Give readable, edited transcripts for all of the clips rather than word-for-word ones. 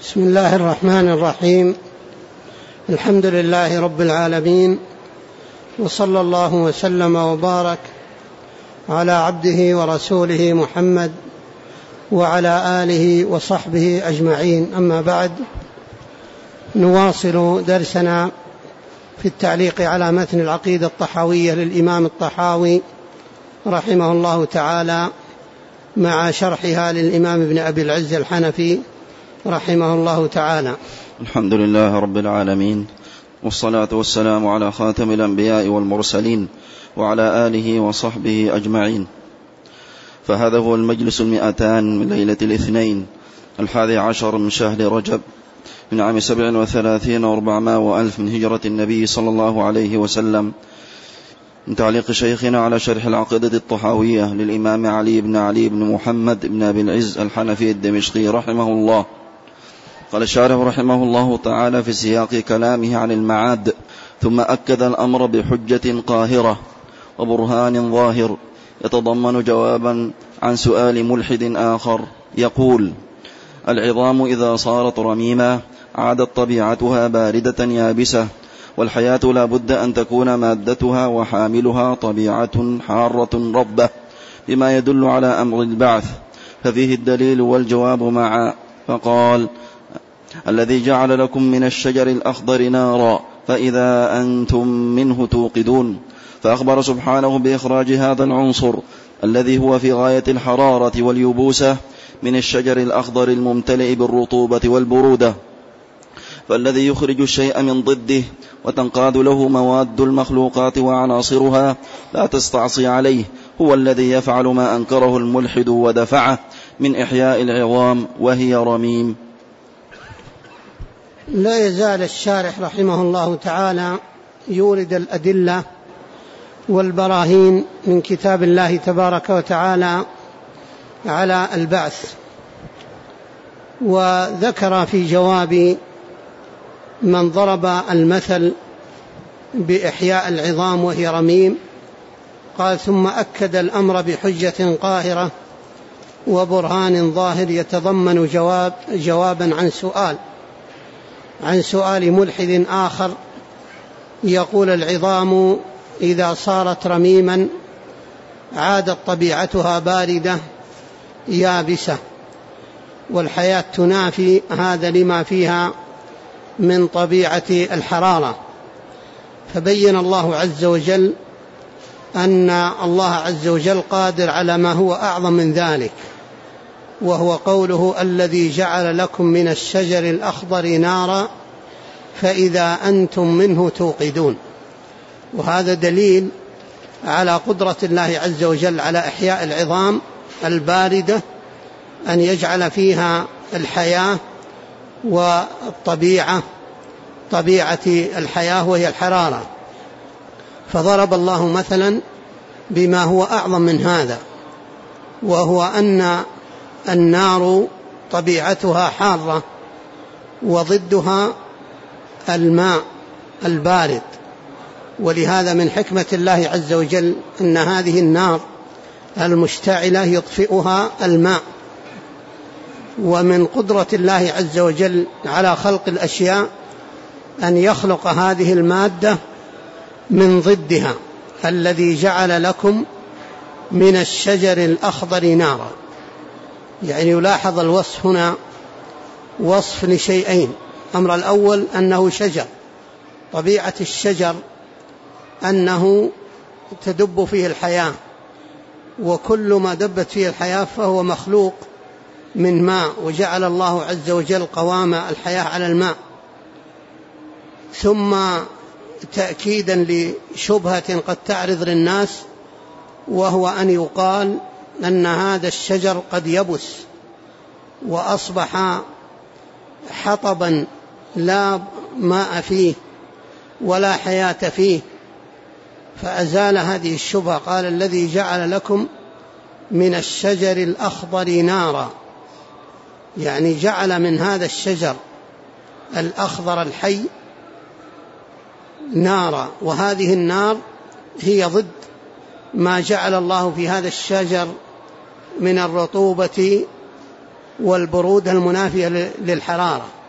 بسم الله الرحمن الرحيم. الحمد لله رب العالمين، وصلى الله وسلم وبارك على عبده ورسوله محمد وعلى آله وصحبه أجمعين. أما بعد، نواصل درسنا في التعليق على متن العقيدة الطحاوية للإمام الطحاوي رحمه الله تعالى، مع شرحها للإمام ابن أبي العز الحنفي رحمه الله تعالى. الحمد لله رب العالمين، والصلاة والسلام على خاتم الأنبياء والمرسلين وعلى آله وصحبه أجمعين. فهذا هو المجلس 200 من ليلة الاثنين 11 من شهر رجب من عام 37 و400 من هجرة النبي صلى الله عليه وسلم، من تعليق شيخنا على شرح العقيدة الطحاوية للإمام علي بن محمد بن أبي العز الحنفي الدمشقي رحمه الله. قال الشارح رحمه الله تعالى في سياق كلامه عن المعاد: ثم أكد الأمر بحجة قاهرة وبرهان ظاهر يتضمن جوابا عن سؤال ملحد آخر يقول: العظام إذا صارت رميما عادت طبيعتها باردة يابسة، والحياة لا بد أن تكون مادتها وحاملها طبيعة حارة ربة، بما يدل على أمر البعث، ففيه الدليل والجواب معا. فقال: الذي جعل لكم من الشجر الأخضر نارا فإذا أنتم منه توقدون، فأخبر سبحانه بإخراج هذا العنصر الذي هو في غاية الحرارة واليبوسة من الشجر الأخضر الممتلئ بالرطوبة والبرودة، فالذي يخرج الشيء من ضده وتنقاد له مواد المخلوقات وعناصرها لا تستعصي عليه هو الذي يفعل ما أنكره الملحد ودفعه من إحياء العظام وهي رميم. لا يزال الشارح رحمه الله تعالى يورد الأدلة والبراهين من كتاب الله تبارك وتعالى على البعث، وذكر في جواب من ضرب المثل بإحياء العظام وهي رميم، قال: ثم أكد الأمر بحجة قاهرة وبرهان ظاهر يتضمن جوابا عن سؤال ملحد آخر يقول: العظام إذا صارت رميما عادت طبيعتها باردة يابسة، والحياة تنافي هذا لما فيها من طبيعة الحرارة. فبين الله عز وجل أن الله عز وجل قادر على ما هو أعظم من ذلك، وهو قوله: الذي جعل لكم من الشجر الأخضر نارا فإذا أنتم منه توقدون. وهذا دليل على قدرة الله عز وجل على إحياء العظام الباردة، أن يجعل فيها الحياة والطبيعة، طبيعة الحياة وهي الحرارة. فضرب الله مثلا بما هو أعظم من هذا، وهو أن النار طبيعتها حارة وضدها الماء البارد، ولهذا من حكمة الله عز وجل أن هذه النار المشتعلة يطفئها الماء، ومن قدرة الله عز وجل على خلق الأشياء أن يخلق هذه المادة من ضدها، الذي جعل لكم من الشجر الأخضر نارا. يعني يلاحظ الوصف هنا وصف لشيئين: الأمر الأول أنه شجر، طبيعة الشجر أنه تدب فيه الحياة، وكل ما دبت فيه الحياة فهو مخلوق من ماء، وجعل الله عز وجل قوام الحياة على الماء. ثم تأكيدا لشبهة قد تعرض للناس، وهو أن يقال أن هذا الشجر قد يبس وأصبح حطبا لا ماء فيه ولا حياة فيه، فأزال هذه الشبهة. قال: الذي جعل لكم من الشجر الأخضر نارا، يعني جعل من هذا الشجر الأخضر الحي نارا، وهذه النار هي ضد ما جعل الله في هذا الشجر من الرطوبة والبرودة المنافية للحرارة.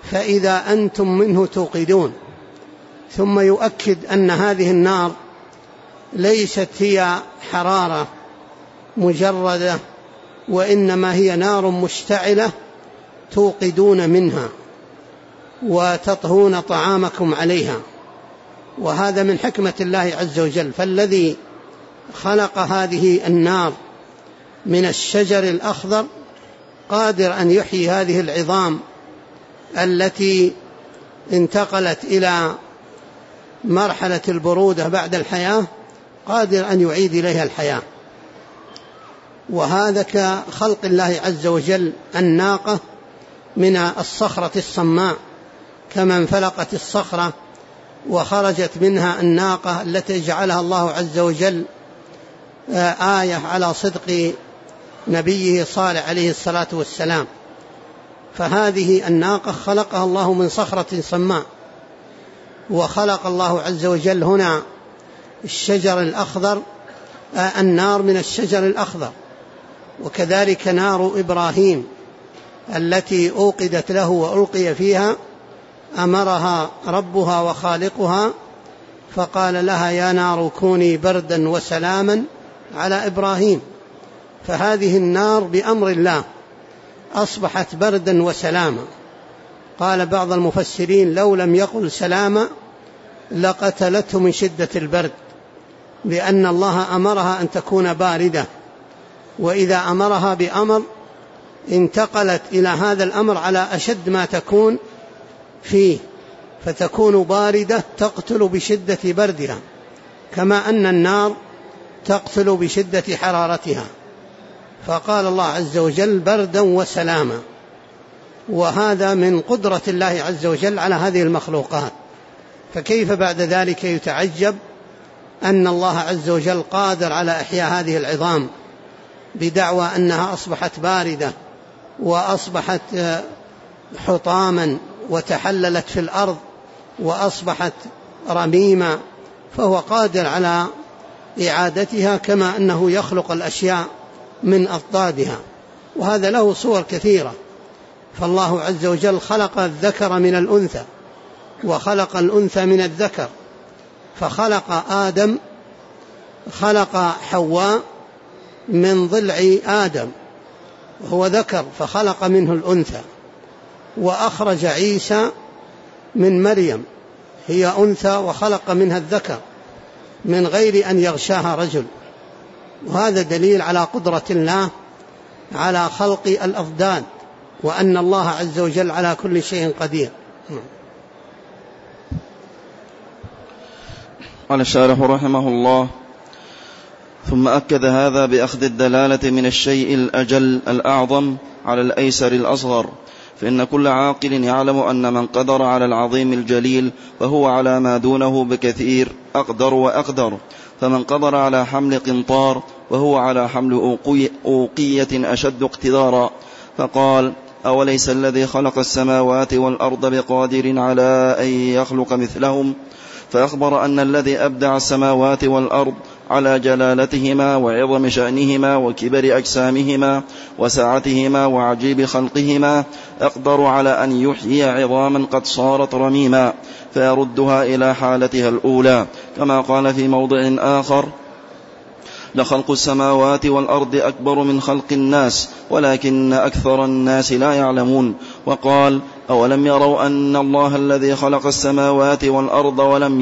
فإذا أنتم منه توقدون. ثم يؤكد أن هذه النار ليست هي حرارة مجردة، وإنما هي نار مشتعلة توقدون منها وتطهون طعامكم عليها. وهذا من حكمة الله عز وجل. فالذي خلق هذه النار من الشجر الأخضر قادر أن يحيي هذه العظام التي انتقلت إلى مرحلة البرودة بعد الحياة، قادر أن يعيد إليها الحياة. وهذا كخلق الله عز وجل الناقة من الصخرة الصماء، كما انفلقت الصخرة وخرجت منها الناقة التي جعلها الله عز وجل آية على صدق نبيه صالح عليه الصلاة والسلام. فهذه الناقة خلقها الله من صخرة صماء، وخلق الله عز وجل هنا الشجر الأخضر، النار من الشجر الأخضر. وكذلك نار إبراهيم التي أوقدت له وألقي فيها، أمرها ربها وخالقها فقال لها يا نار كوني بردا وسلاما على إبراهيم. فهذه النار بأمر الله أصبحت بردا وسلاما. قال بعض المفسرين لو لم يقل سلاما لقتلته من شدة البرد، لأن الله أمرها أن تكون باردة، وإذا أمرها بأمر انتقلت إلى هذا الأمر على أشد ما تكون فيه، فتكون باردة تقتل بشدة بردها، كما أن النار تقتل بشدة حرارتها. فقال الله عز وجل بردا وسلاما. وهذا من قدرة الله عز وجل على هذه المخلوقات. فكيف بعد ذلك يتعجب أن الله عز وجل قادر على إحياء هذه العظام بدعوى أنها أصبحت باردة وأصبحت حطاما وتحللت في الأرض وأصبحت رميمة، فهو قادر على إعادتها كما أنه يخلق الأشياء من أضدادها. وهذا له صور كثيرة. فالله عز وجل خلق الذكر من الأنثى وخلق الأنثى من الذكر، فخلق آدم، خلق حواء من ضلع آدم وهو ذكر فخلق منه الأنثى، وأخرج عيسى من مريم هي أنثى وخلق منها الذكر من غير أن يغشاها رجل. وهذا دليل على قدرة الله على خلق الأضداد، وأن الله عز وجل على كل شيء قدير. قال الشارح رحمه الله: ثم أكد هذا بأخذ الدلالة من الشيء الأجل الأعظم على الأيسر الأصغر، فإن كل عاقل يعلم أن من قدر على العظيم الجليل فهو على ما دونه بكثير أقدر وأقدر. فمن قدر على حمل قنطار وهو على حمل أوقية أشد اقتدارا. فقال: أوليس الذي خلق السماوات والأرض بقادر على أن يخلق مثلهم؟ فأخبر أن الذي أبدع السماوات والأرض على جلالتهما وعظم شأنهما وكبر أجسامهما وسعتهما وعجيب خلقهما أقدر على أن يحيي عظاما قد صارت رميما فيردها إلى حالتها الأولى، كما قال في موضع آخر: لخلق السماوات والأرض أكبر من خلق الناس ولكن أكثر الناس لا يعلمون. وقال: أولم يروا أن الله الذي خلق السماوات والأرض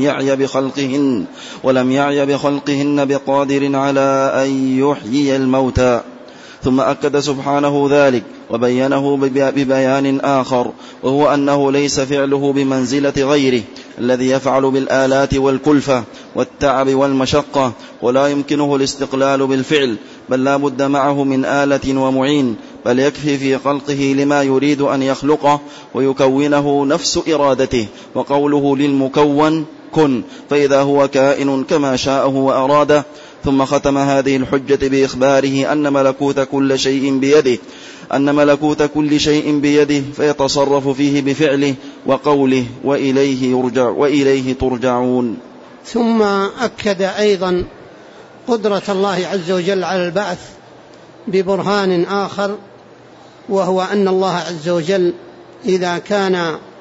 ولم يعي بخلقهن بقادر على أن يحيي الموتى. ثم أكد سبحانه ذلك وبينه ببيان آخر، وهو أنه ليس فعله بمنزلة غيره الذي يفعل بالآلات والكلفة والتعب والمشقة، ولا يمكنه الاستقلال بالفعل، بل لا بد معه من آلة ومعين، بل يكفي في خلقه لما يريد أن يخلقه ويكونه نفس إرادته، وقوله للمكون كن، فإذا هو كائن كما شاءه وأراده. ثم ختم هذه الحجة بإخباره أن ملكوت كل شيء بيده فيتصرف فيه بفعله وقوله وإليه ترجعون. ثم أكد أيضا قدرة الله عز وجل على البعث ببرهان آخر، وهو أن الله عز وجل إذا كان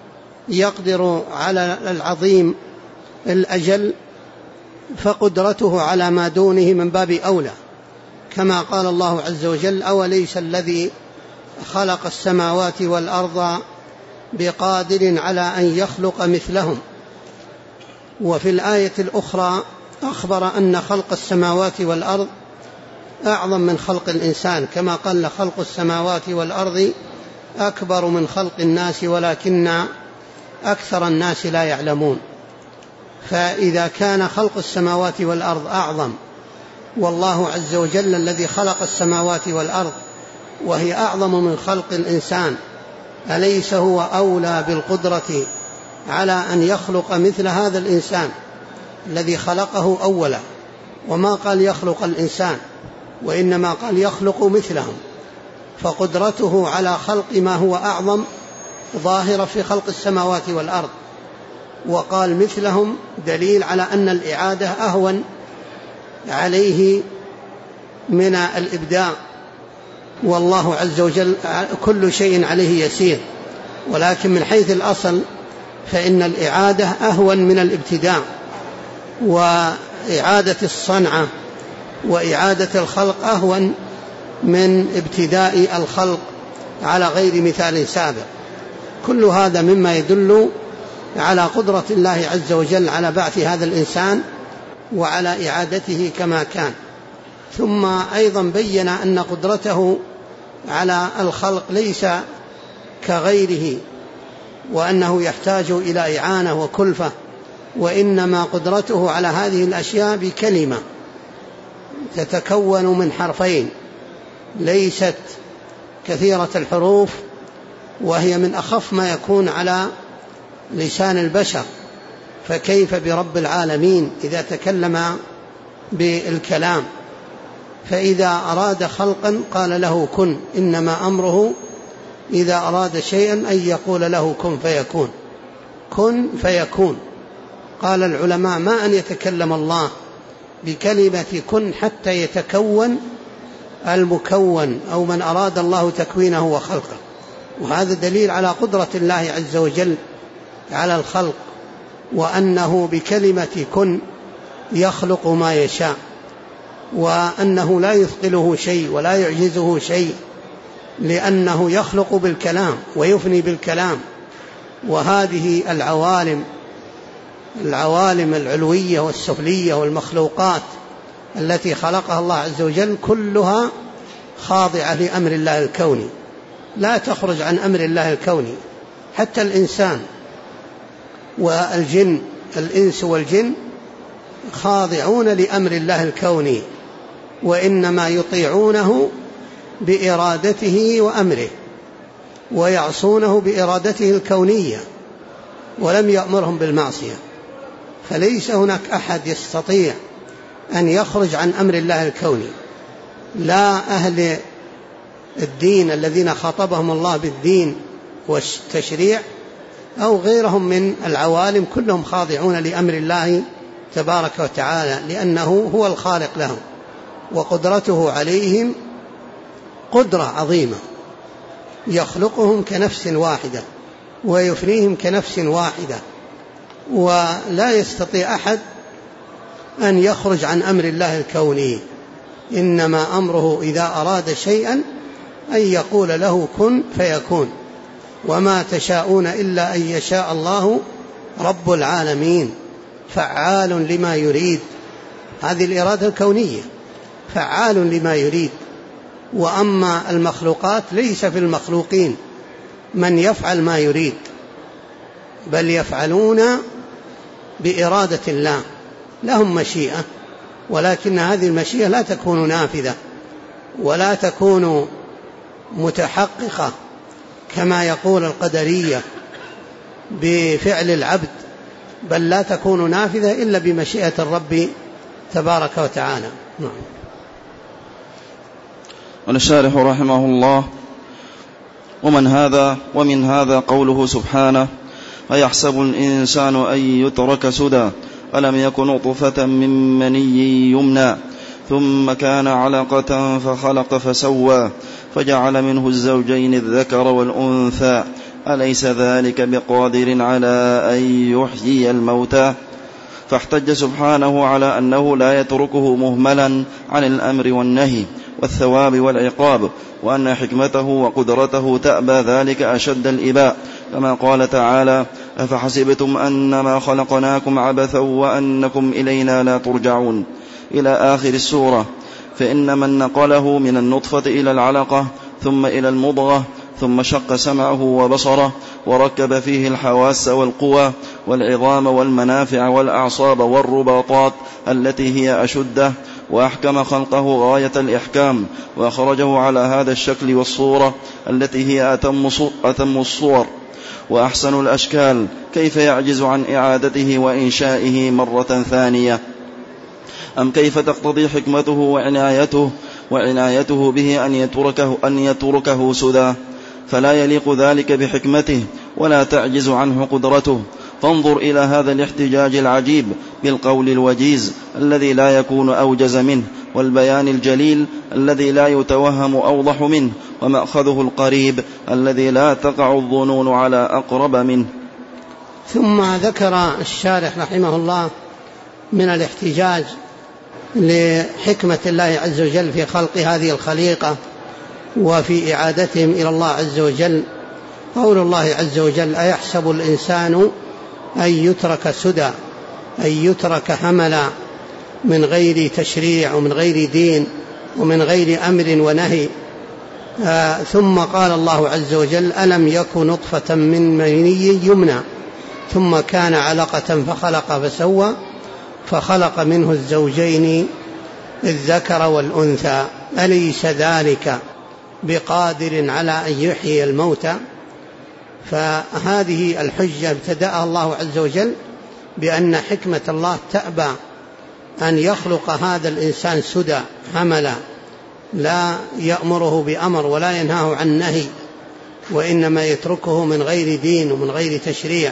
يقدر على العظيم الأجل فقدرته على ما دونه من باب أولى، كما قال الله عز وجل: أوليس الذي خلق السماوات والأرض بقادر على أن يخلق مثلهم. وفي الآية الأخرى أخبر أن خلق السماوات والأرض أعظم من خلق الإنسان، كما قال: خلق السماوات والأرض أكبر من خلق الناس ولكن أكثر الناس لا يعلمون. فإذا كان خلق السماوات والأرض أعظم، والله عز وجل الذي خلق السماوات والأرض وهي أعظم من خلق الإنسان، أليس هو أولى بالقدرة على أن يخلق مثل هذا الإنسان الذي خلقه أولا؟ وما قال يخلق الإنسان، وإنما قال يخلق مثلهم، فقدرته على خلق ما هو أعظم ظاهرة في خلق السماوات والأرض. وقال مثلهم دليل على أن الإعادة أهون عليه من الإبداع، والله عز وجل كل شيء عليه يسير. ولكن من حيث الأصل فإن الإعادة أهون من الابتداع، وإعادة الصنعة وإعادة الخلق أهون من ابتداء الخلق على غير مثال سابق. كل هذا مما يدل على قدرة الله عز وجل على بعث هذا الإنسان وعلى إعادته كما كان. ثم أيضا بين أن قدرته على الخلق ليس كغيره، وأنه يحتاج إلى إعانة وكلفة، وإنما قدرته على هذه الأشياء بكلمة تتكون من حرفين، ليست كثيرة الحروف، وهي من أخف ما يكون على لسان البشر، فكيف برب العالمين إذا تكلم بالكلام؟ فإذا أراد خلقا قال له كن، إنما أمره إذا أراد شيئا أن يقول له كن فيكون، كن فيكون. قال العلماء: ما أن يتكلم الله بكلمة كن حتى يتكون المكون، أو من أراد الله تكوينه وخلقه. وهذا دليل على قدرة الله عز وجل على الخلق، وأنه بكلمة كن يخلق ما يشاء، وأنه لا يثقله شيء ولا يعجزه شيء، لأنه يخلق بالكلام ويفني بالكلام. وهذه العوالم العلوية والسفلية والمخلوقات التي خلقها الله عز وجل كلها خاضعة لأمر الله الكوني، لا تخرج عن أمر الله الكوني. حتى الإنسان والجن، الإنس والجن خاضعون لأمر الله الكوني، وإنما يطيعونه بإرادته وأمره، ويعصونه بإرادته الكونية، ولم يأمرهم بالمعصية. فليس هناك أحد يستطيع أن يخرج عن أمر الله الكوني، لا أهل الدين الذين خاطبهم الله بالدين والتشريع أو غيرهم من العوالم، كلهم خاضعون لأمر الله تبارك وتعالى، لأنه هو الخالق لهم، وقدرته عليهم قدرة عظيمة، يخلقهم كنفس واحدة ويفنيهم كنفس واحدة، ولا يستطيع أحد أن يخرج عن أمر الله الكوني. إنما أمره إذا أراد شيئا أن يقول له كن فيكون، وما تشاءون إلا أن يشاء الله رب العالمين، فعال لما يريد. هذه الإرادة الكونية، فعال لما يريد. وأما المخلوقات ليس في المخلوقين من يفعل ما يريد، بل يفعلون بإرادة الله، لهم مشيئة، ولكن هذه المشيئة لا تكون نافذة ولا تكون متحققة كما يقول القدرية بفعل العبد، بل لا تكون نافذة إلا بمشيئة الرب تبارك وتعالى. نعم. والشارح رحمه الله: ومن هذا قوله سبحانه: أيحسب الإنسان أن يترك سدى ألم يكن نطفة من مني يمنى ثم كان علقة فخلق فسوى فجعل منه الزوجين الذكر والأنثى أليس ذلك بقادر على أن يحيي الموتى؟ فاحتج سبحانه على أنه لا يتركه مهملا عن الأمر والنهي والثواب والعقاب، وأن حكمته وقدرته تأبى ذلك أشد الإباء، كما قال تعالى: أفحسبتم أنما خلقناكم عبثا وأنكم إلينا لا ترجعون، إلى آخر السورة. فإن من نقله من النطفة إلى العلقة ثم إلى المضغة ثم شق سمعه وبصره وركب فيه الحواس والقوى والعظام والمنافع والأعصاب والرباطات التي هي أشده، وأحكم خلقه غاية الإحكام، وأخرجه على هذا الشكل والصورة التي هي أتم الصور وأحسن الأشكال، كيف يعجز عن إعادته وإنشائه مرة ثانية؟ أم كيف تقتضي حكمته وعنايته به أن يتركه سدى؟ فلا يليق ذلك بحكمته ولا تعجز عنه قدرته. فانظر إلى هذا الاحتجاج العجيب بالقول الوجيز الذي لا يكون أوجز منه، والبيان الجليل الذي لا يتوهم أوضح منه، ومأخذه القريب الذي لا تقع الظنون على أقرب منه. ثم ذكر الشارح رحمه الله من الاحتجاج لحكمة الله عز وجل في خلق هذه الخليقة وفي إعادتهم إلى الله عز وجل قول الله عز وجل: أيحسب الإنسان أن يترك سدى، أن يترك هملا من غير تشريع ومن غير دين ومن غير أمر ونهي. ثم قال الله عز وجل: ألم يك نطفة من مني يمنى ثم كان علقة فخلق فسوى فخلق منه الزوجين الذكر والأنثى أليس ذلك بقادر على أن يحيي الموتى؟ فهذه الحجة ابتدأها الله عز وجل بأن حكمة الله تأبى أن يخلق هذا الإنسان سدى هملا، لا يأمره بأمر ولا ينهاه عن نهي، وإنما يتركه من غير دين ومن غير تشريع.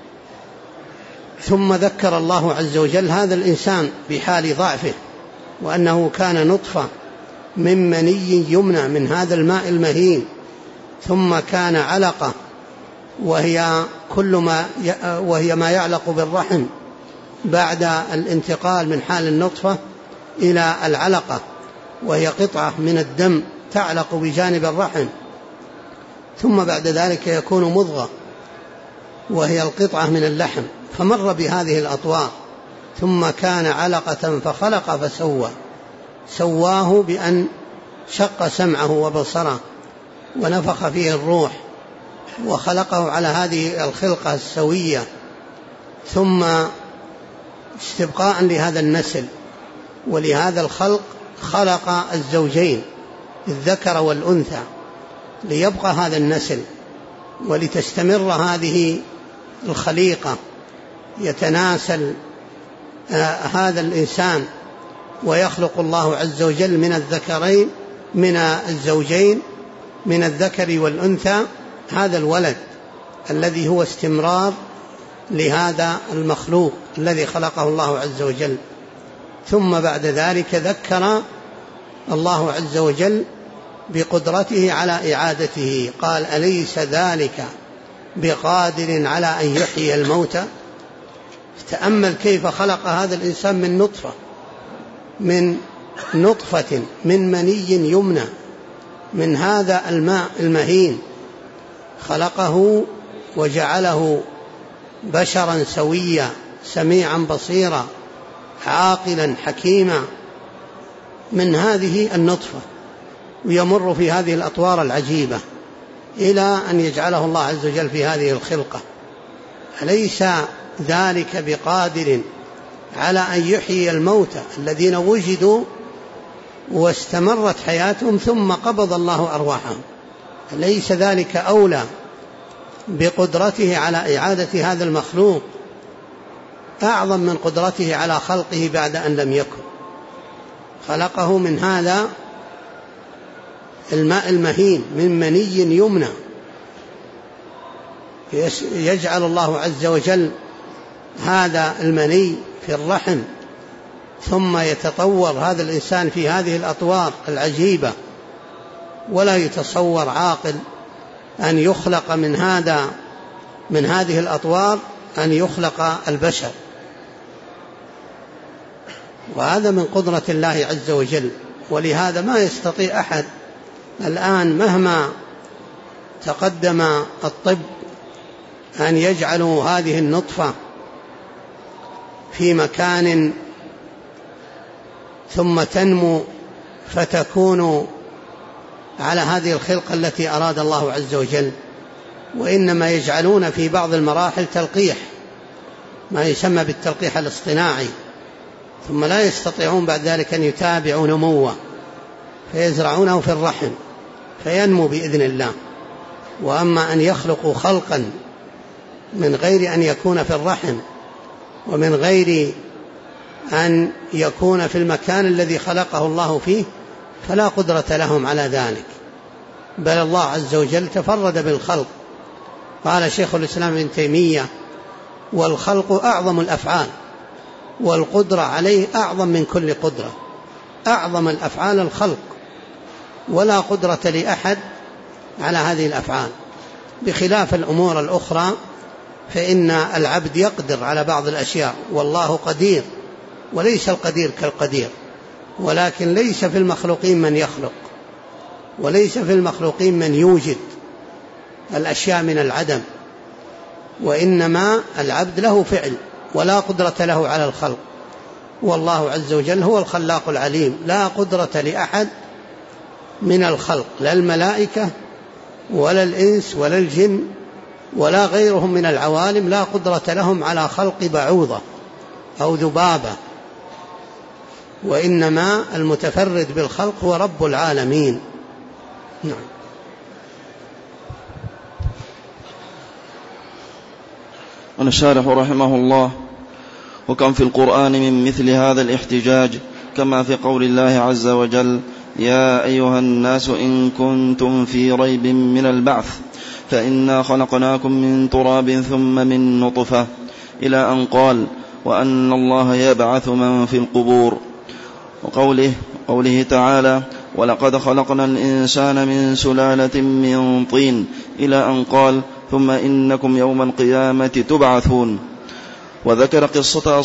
ثم ذكر الله عز وجل هذا الإنسان بحال ضعفه، وأنه كان نطفة من مني يمنى من هذا الماء المهين، ثم كان علقة وهي ما يعلق بالرحم بعد الانتقال من حال النطفة إلى العلقة، وهي قطعة من الدم تعلق بجانب الرحم، ثم بعد ذلك يكون مضغة وهي القطعة من اللحم، فمر بهذه الأطوار. ثم كان علقة فخلق فسوى، سواه بأن شق سمعه وبصره ونفخ فيه الروح وخلقه على هذه الخلقة السوية، ثم استبقاء لهذا النسل ولهذا الخلق خلق الزوجين الذكر والأنثى ليبقى هذا النسل ولتستمر هذه الخليقة، يتناسل هذا الإنسان ويخلق الله عز وجل من الزوجين من الذكر والأنثى هذا الولد الذي هو استمرار لهذا المخلوق الذي خلقه الله عز وجل. ثم بعد ذلك ذكر الله عز وجل بقدرته على إعادته، قال: أليس ذلك بقادر على أن يحيي الموتى؟ تأمل كيف خلق هذا الإنسان من نطفة من مني يمنى من هذا الماء المهين، خلقه وجعله بشرا سويا سميعا بصيرا عاقلا حكيما من هذه النطفة، ويمر في هذه الأطوار العجيبة إلى أن يجعله الله عز وجل في هذه الخلقة. أليس ذلك بقادر على أن يحيي الموتى الذين وجدوا واستمرت حياتهم ثم قبض الله أرواحهم؟ أليس ذلك أولى بقدرته على إعادة هذا المخلوق أعظم من قدرته على خلقه بعد أن لم يكن؟ خلقه من هذا الماء المهين من مني يمنى، يجعل الله عز وجل هذا المني في الرحم، ثم يتطور هذا الإنسان في هذه الأطوار العجيبة، ولا يتصور عاقل أن يخلق من هذه الأطوار أن يخلق البشر، وهذا من قدرة الله عز وجل. ولهذا ما يستطيع أحد الآن مهما تقدم الطب أن يجعلوا هذه النطفة في مكان ثم تنمو فتكون على هذه الخلقة التي أراد الله عز وجل، وإنما يجعلون في بعض المراحل تلقيح، ما يسمى بالتلقيح الاصطناعي، ثم لا يستطيعون بعد ذلك أن يتابعوا نموه، فيزرعونه في الرحم فينمو بإذن الله. وأما أن يخلقوا خلقا من غير أن يكون في الرحم ومن غير أن يكون في المكان الذي خلقه الله فيه فلا قدرة لهم على ذلك، بل الله عز وجل تفرد بالخلق. قال شيخ الإسلام ابن تيمية: والخلق أعظم الأفعال، والقدرة عليه أعظم من كل قدرة. أعظم الأفعال الخلق، ولا قدرة لأحد على هذه الأفعال، بخلاف الأمور الأخرى فإن العبد يقدر على بعض الأشياء، والله قدير، وليس القدير كالقدير. ولكن ليس في المخلوقين من يخلق، وليس في المخلوقين من يوجد الأشياء من العدم، وإنما العبد له فعل ولا قدرة له على الخلق. والله عز وجل هو الخلاق العليم، لا قدرة لأحد من الخلق، لا الملائكة ولا الإنس ولا الجن ولا غيرهم من العوالم، لا قدرة لهم على خلق بعوضة أو ذبابة، وإنما المتفرد بالخلق هو رب العالمين. نعم. قال الشارح رحمه الله: وكم في القرآن من مثل هذا الاحتجاج، كما في قول الله عز وجل: يا أيها الناس إن كنتم في ريب من البعث فإنا خلقناكم من تراب ثم من نطفة، إلى أن قال: وأن الله يبعث من في القبور. وقوله تعالى: ولقد خلقنا الإنسان من سلالة من طين، إلى أن قال: ثم إنكم يوم القيامة تبعثون. وذكر قصة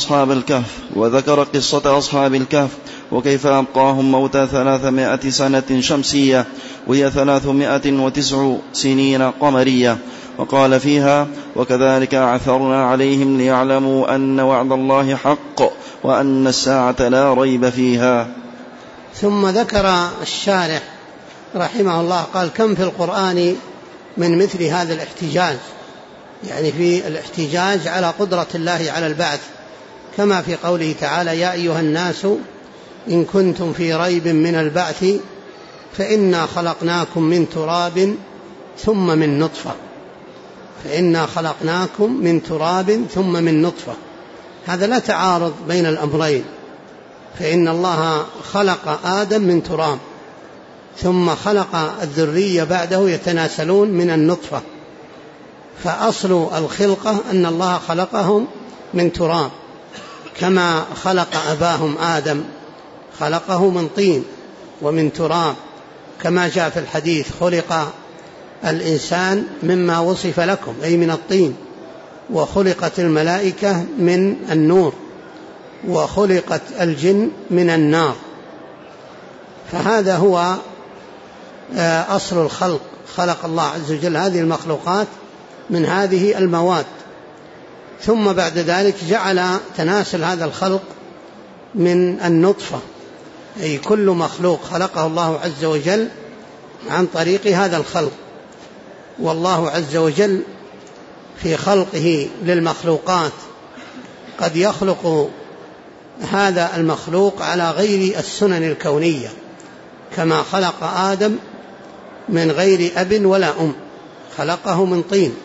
أصحاب الكهف وكيف أبقاهم موتى 300 سنة شمسية وهي 309 سنين قمرية، وقال فيها: وكذلك أعثرنا عليهم ليعلموا أن وعد الله حق وأن الساعة لا ريب فيها. ثم ذكر الشارح رحمه الله قال: كم في القرآن من مثل هذا الاحتجاج، يعني في الاحتجاج على قدرة الله على البعث، كما في قوله تعالى: يا أيها الناس إن كنتم في ريب من البعث فإنا خلقناكم من تراب ثم من نطفة. فإنا خلقناكم من تراب ثم من نطفة، هذا لا تعارض بين الأمرين، فإن الله خلق آدم من تراب ثم خلق الذرية بعده يتناسلون من النطفة، فأصل الخلقة أن الله خلقهم من تراب، كما خلق أباهم آدم خلقه من طين ومن تراب، كما جاء في الحديث: خلق الإنسان مما وصف لكم، أي من الطين، وخلقت الملائكة من النور، وخلقت الجن من النار. فهذا هو أصل الخلق، خلق الله عز وجل هذه المخلوقات من هذه المواد، ثم بعد ذلك جعل تناسل هذا الخلق من النطفة، أي كل مخلوق خلقه الله عز وجل عن طريق هذا الخلق. والله عز وجل في خلقه للمخلوقات قد يخلق هذا المخلوق على غير السنن الكونية، كما خلق آدم من غير أب ولا أم، خلقه من طين،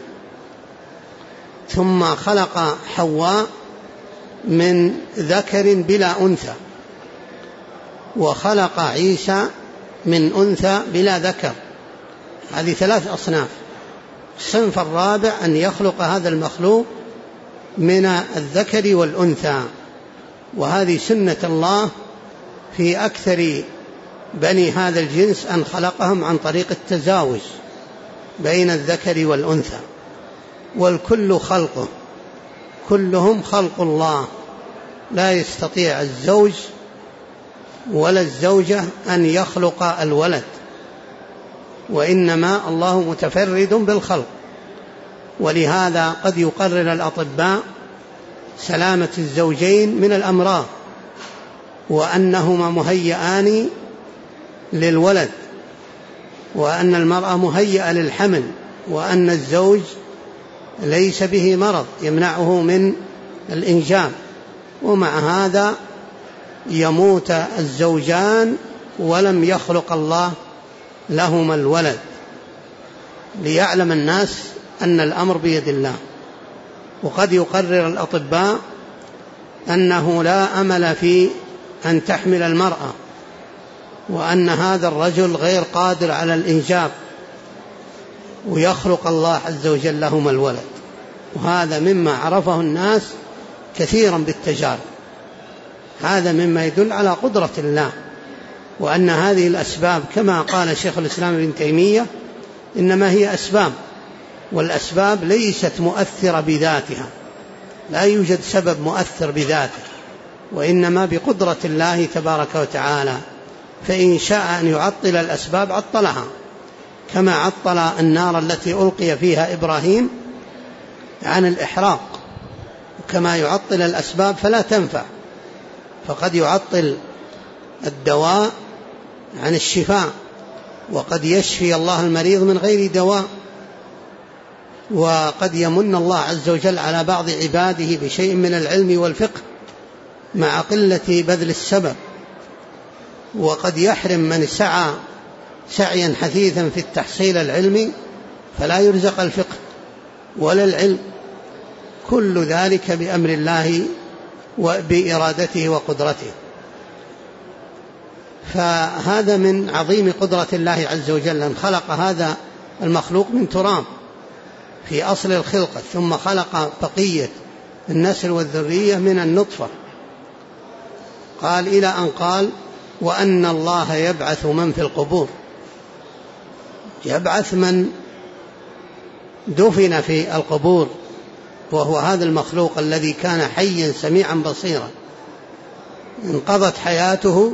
ثم خلق حواء من ذكر بلا أنثى، وخلق عيسى من أنثى بلا ذكر. هذه 3 أصناف. الصنف الرابع أن يخلق هذا المخلوق من الذكر والأنثى، وهذه سنة الله في أكثر بني هذا الجنس، أن خلقهم عن طريق التزاوج، بين الذكر والأنثى، والكل خلقه، كلهم خلق الله، لا يستطيع الزوج ولا الزوجة أن يخلق الولد، وإنما الله متفرد بالخلق. ولهذا قد يقرر الأطباء سلامة الزوجين من الأمراض، وأنهما مهيئان للولد، وأن المرأة مهيئة للحمل، وأن الزوج ليس به مرض يمنعه من الإنجاب، ومع هذا يموت الزوجان ولم يخلق الله لهما الولد، ليعلم الناس أن الأمر بيد الله. وقد يقرر الأطباء أنه لا أمل في أن تحمل المرأة، وأن هذا الرجل غير قادر على الإنجاب، ويخلق الله عز وجل لهما الولد. وهذا مما عرفه الناس كثيرا بالتجارب، هذا مما يدل على قدرة الله، وأن هذه الأسباب كما قال شيخ الإسلام ابن تيمية إنما هي أسباب، والأسباب ليست مؤثرة بذاتها، لا يوجد سبب مؤثر بذاته، وإنما بقدرة الله تبارك وتعالى. فإن شاء أن يعطل الأسباب عطلها، كما عطل النار التي ألقي فيها إبراهيم عن الإحراق، كما يعطل الأسباب فلا تنفع. فقد يعطل الدواء عن الشفاء، وقد يشفي الله المريض من غير دواء، وقد يمن الله عز وجل على بعض عباده بشيء من العلم والفقه مع قلة بذل السبب، وقد يحرم من سعى سعيا حثيثا في التحصيل العلمي فلا يرزق الفقه ولا العلم، كل ذلك بأمر الله وبإرادته وقدرته. فهذا من عظيم قدرة الله عز وجل أن خلق هذا المخلوق من تراب في أصل الخلقة، ثم خلق بقية النسل والذرية من النطفة. قال إلى أن قال وأن الله يبعث من في القبور، يبعث من دفن في القبور، وهو هذا المخلوق الذي كان حيا سميعا بصيرا، انقضت حياته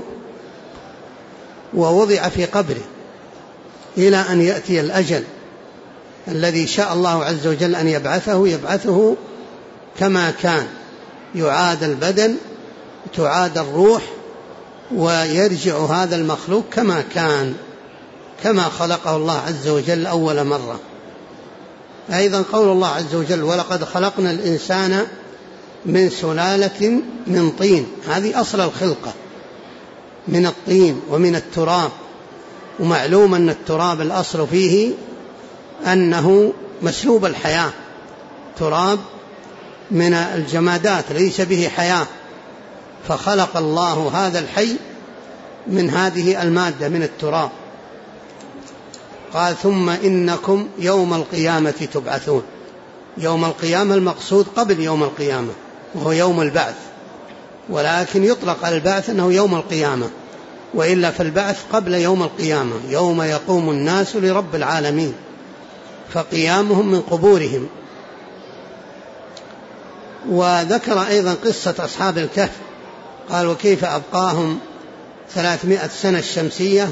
ووضع في قبره إلى أن يأتي الأجل الذي شاء الله عز وجل أن يبعثه كما كان، يعاد البدن، تعاد الروح، ويرجع هذا المخلوق كما كان، كما خلقه الله عز وجل أول مرة. أيضا قول الله عز وجل ولقد خلقنا الإنسان من سلالة من طين، هذه أصل الخلقة من الطين ومن التراب، ومعلوم أن التراب الأصل فيه أنه مسلوب الحياة، تراب من الجمادات ليس به حياة، فخلق الله هذا الحي من هذه المادة من التراب. قال ثم إنكم يوم القيامة تبعثون، يوم القيامة المقصود قبل يوم القيامة وهو يوم البعث، ولكن يطلق على البعث أنه يوم القيامة، وإلا فالبعث قبل يوم القيامة، يوم يقوم الناس لرب العالمين، فقيامهم من قبورهم. وذكر أيضا قصة أصحاب الكهف، قال وكيف أبقاهم 300 سنة الشمسية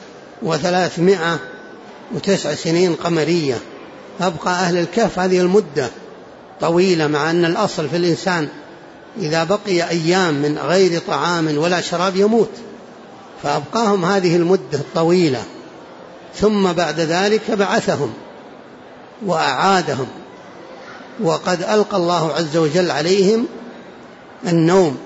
و309 سنين قمرية. أبقى أهل الكهف هذه المدة طويلة، مع أن الأصل في الإنسان إذا بقي أيام من غير طعام ولا شراب يموت، فأبقاهم هذه المدة الطويلة، ثم بعد ذلك بعثهم وأعادهم، وقد ألقى الله عز وجل عليهم النوم،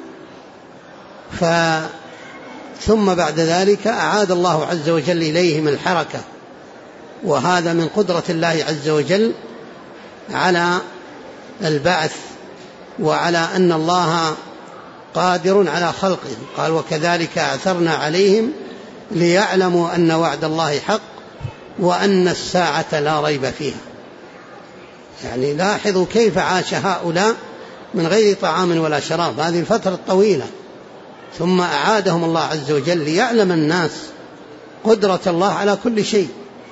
ثم بعد ذلك أعاد الله عز وجل إليهم الحركة، وهذا من قدرة الله عز وجل على البعث، وعلى أن الله قادر على خلقهم. قال وكذلك أعثرنا عليهم ليعلموا أن وعد الله حق وأن الساعة لا ريب فيها. يعني لاحظوا كيف عاش هؤلاء من غير طعام ولا شراب هذه الفترة الطويلة، ثم أعادهم الله عز وجل ليعلم الناس قدرة الله على كل شيء،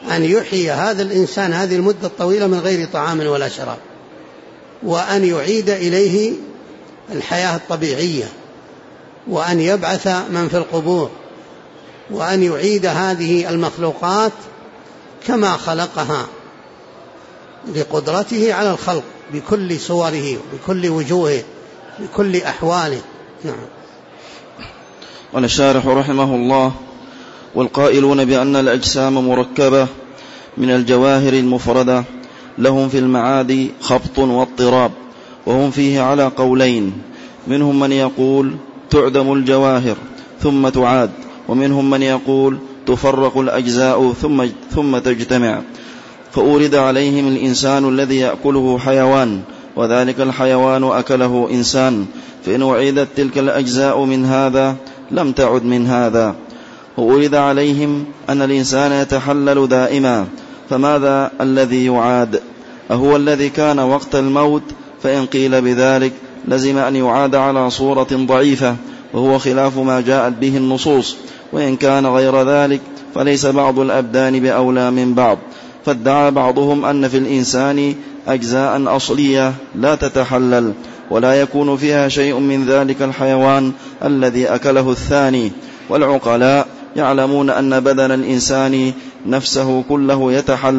أن يحيي هذا الإنسان هذه المدة الطويلة من غير طعام ولا شراب، وأن يعيد إليه الحياة الطبيعية، وأن يبعث من في القبور، وأن يعيد هذه المخلوقات كما خلقها لقدرته على الخلق بكل صوره بكل وجوهه بكل أحواله. نعم. قال الشارح رحمه الله: والقائلون بأن الأجسام مركبة من الجواهر المفردة لهم في المعاد خبط واضطراب، وهم فيه على قولين: منهم من يقول تعدم الجواهر ثم تعاد، ومنهم من يقول تفرق الأجزاء ثم تجتمع. فأورد عليهم الإنسان الذي يأكله حيوان، وذلك الحيوان أكله إنسان، فإن أعيدت تلك الأجزاء من هذا لم تعد من هذا. وأورد عليهم أن الإنسان يتحلل دائما، فماذا الذي يعاد؟ أهو الذي كان وقت الموت؟ فإن قيل بذلك لزم أن يعاد على صورة ضعيفة، وهو خلاف ما جاءت به النصوص. وإن كان غير ذلك فليس بعض الأبدان بأولى من بعض، فادعى بعضهم أن في الإنسان أجزاء أصلية لا تتحلل ولا يكون فيها شيء من ذلك الحيوان الذي أكله الثاني. والعقلاء يعلمون أن بدن الإنسان نفسه كله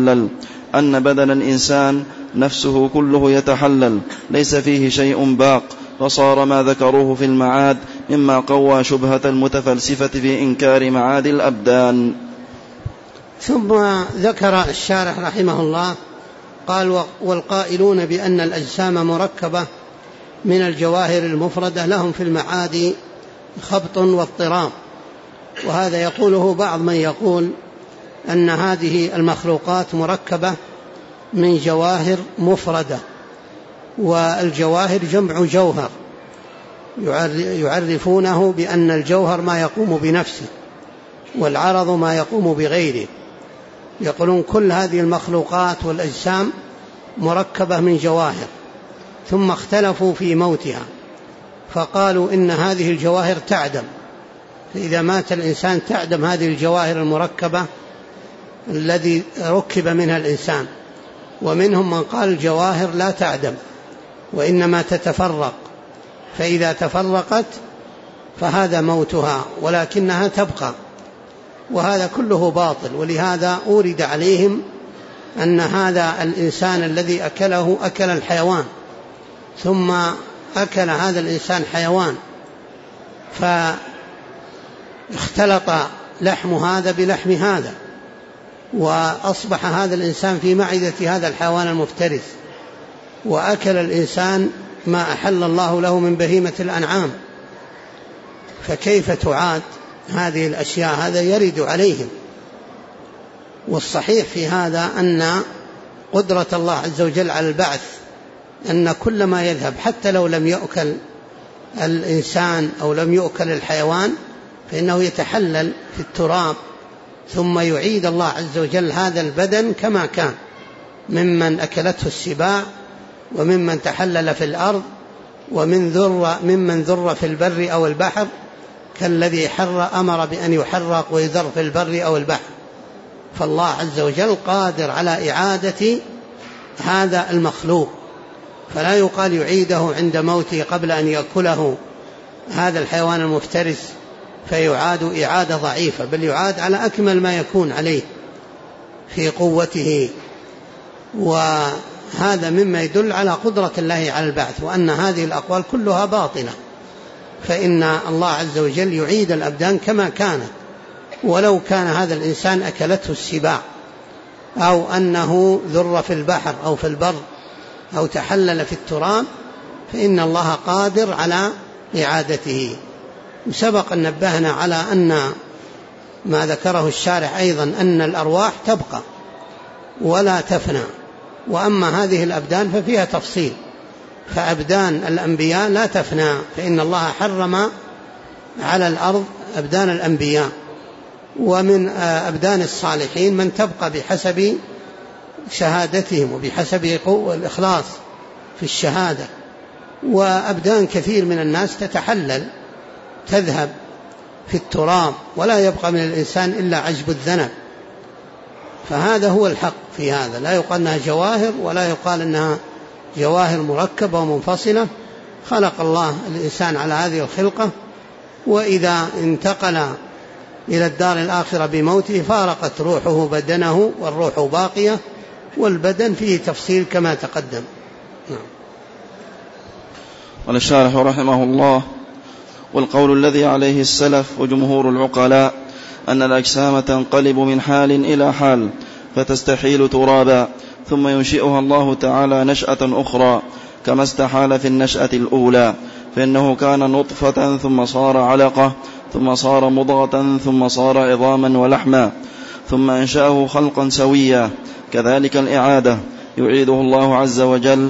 يتحلل، ليس فيه شيء باق، فصار ما ذكروه في المعاد مما قوى شبهة المتفلسفة في إنكار معاد الأبدان. ثم ذكر الشارح رحمه الله قال: والقائلون بأن الأجسام مركبة من الجواهر المفردة لهم في المعاد خبط واضطراب. وهذا يقوله بعض من يقول أن هذه المخلوقات مركبة من جواهر مفردة، والجواهر جمع جوهر، يعرفونه بأن الجوهر ما يقوم بنفسه والعرض ما يقوم بغيره. يقولون كل هذه المخلوقات والأجسام مركبة من جواهر، ثم اختلفوا في موتها فقالوا إن هذه الجواهر تعدم، فإذا مات الإنسان تعدم هذه الجواهر المركبة الذي ركب منها الإنسان. ومنهم من قال الجواهر لا تعدم وإنما تتفرق، فإذا تفرقت فهذا موتها ولكنها تبقى، وهذا كله باطل. ولهذا أورد عليهم أن هذا الإنسان الذي أكله أكل الحيوان، ثم أكل هذا الإنسان حيوان، فاختلط لحم هذا بلحم هذا، وأصبح هذا الإنسان في معدة هذا الحيوان المفترس، وأكل الإنسان ما أحل الله له من بهيمة الأنعام، فكيف تعاد هذه الأشياء؟ هذا يرد عليهم. والصحيح في هذا أن قدرة الله عز وجل على البعث، أن كل ما يذهب حتى لو لم يؤكل الإنسان أو لم يؤكل الحيوان فإنه يتحلل في التراب، ثم يعيد الله عز وجل هذا البدن كما كان، ممن أكلته السباع، وممن تحلل في الأرض، ممن ذر في البر أو البحر، كالذي أمر بأن يحرق ويذر في البر أو البحر. فالله عز وجل قادر على إعادة هذا المخلوق، فلا يقال يعيده عند موته قبل أن يأكله هذا الحيوان المفترس فيعاد إعادة ضعيفة، بل يعاد على أكمل ما يكون عليه في قوته. وهذا مما يدل على قدرة الله على البعث، وأن هذه الأقوال كلها باطلة، فإن الله عز وجل يعيد الأبدان كما كانت، ولو كان هذا الإنسان أكلته السباع أو أنه ذر في البحر أو في البر أو تحلل في التراب، فإن الله قادر على إعادته. سبق أن نبهنا على أن ما ذكره الشارح أيضا أن الأرواح تبقى ولا تفنى، وأما هذه الأبدان ففيها تفصيل، فأبدان الأنبياء لا تفنى، فإن الله حرم على الأرض أبدان الأنبياء، ومن أبدان الصالحين من تبقى بحسب شهادتهم وبحسب الإخلاص في الشهادة. وأبدان كثير من الناس تتحلل تذهب في التراب، ولا يبقى من الإنسان إلا عجب الذنب، فهذا هو الحق في هذا، لا يقال أنها جواهر ولا يقال أنها جواهر مركبة ومنفصلة. خلق الله الإنسان على هذه الخلقة، وإذا انتقل إلى الدار الآخرة بموته فارقت روحه بدنه، والروح باقية والبدن فيه تفصيل كما تقدم. قال الشارح رحمه الله: والقول الذي عليه السلف وجمهور العقلاء أن الأجسام تنقلب من حال إلى حال فتستحيل ترابا، ثم ينشئها الله تعالى نشأة أخرى كما استحال في النشأة الأولى، فإنه كان نطفة ثم صار علقة ثم صار مضغة ثم صار عظاما ولحما، ثم أنشأه خلقا سويا. كذلك الإعادة يعيده الله عز وجل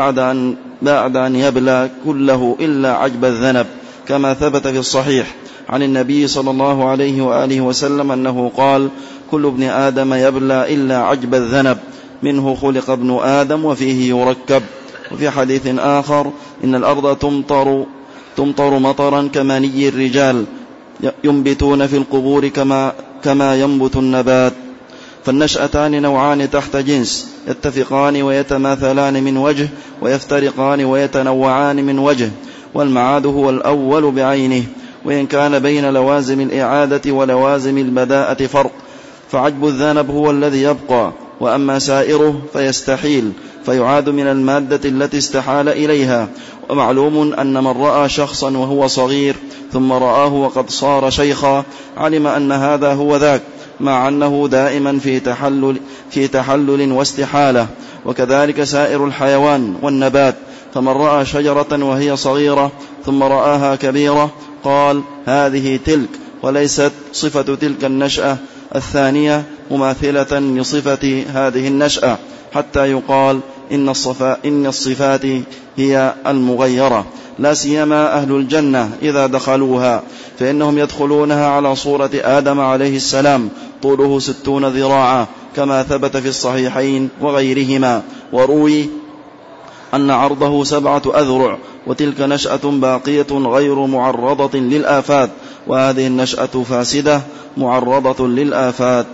بعد أن يبلى كله إلا عجب الذنب، كما ثبت في الصحيح عن النبي صلى الله عليه وآله وسلم أنه قال: كل ابن آدم يبلى إلا عجب الذنب، منه خلق ابن آدم وفيه يركب. وفي حديث آخر: إن الأرض تمطر مطرا كمني الرجال ينبتون في القبور كما ينبت النبات. فالنشأتان نوعان تحت جنس، يتفقان ويتماثلان من وجه، ويفترقان ويتنوعان من وجه، والمعاد هو الأول بعينه، وإن كان بين لوازم الإعادة ولوازم البداءة فرق، فعجب الذنب هو الذي يبقى، وأما سائره فيستحيل فيعاد من المادة التي استحال إليها. ومعلوم أن من رأى شخصا وهو صغير ثم رآه وقد صار شيخا علم أن هذا هو ذاك، مع أنه دائما في تحلل واستحالة. وكذلك سائر الحيوان والنبات، فمن رأى شجرة وهي صغيرة ثم رآها كبيرة قال: هذه تلك، وليست صفة تلك النشأة الثانية مماثلة لصفة هذه النشأة، حتى يقال إن الصفات هي المغيرة. لا سيما أهل الجنة إذا دخلوها، فإنهم يدخلونها على صورة آدم عليه السلام، طوله 60 ذراعا، كما ثبت في الصحيحين وغيرهما. وروي أن عرضه 7 أذرع، وتلك نشأة باقية غير معرضة للآفات، وهذه النشأة فاسدة معرضة للآفات.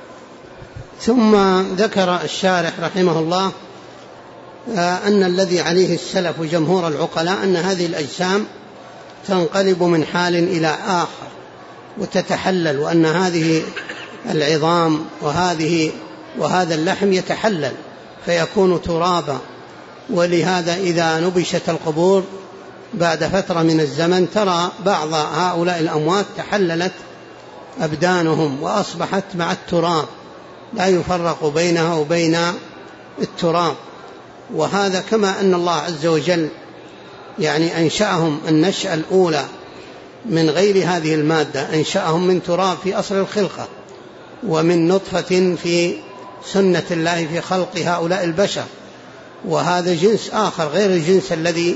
ثم ذكر الشارح رحمه الله أن الذي عليه السلف وجمهور العقلاء أن هذه الأجسام تنقلب من حال إلى آخر وتتحلل، وأن هذه العظام وهذا اللحم يتحلل فيكون ترابا. ولهذا إذا نبشت القبور بعد فترة من الزمن ترى بعض هؤلاء الأموات تحللت أبدانهم وأصبحت مع التراب، لا يفرق بينها وبين التراب. وهذا كما أن الله عز وجل أنشأهم النشأة الأولى من غير هذه المادة، أنشأهم من تراب في أصل الخلقة، ومن نطفة في سنة الله في خلق هؤلاء البشر، وهذا جنس آخر غير الجنس الذي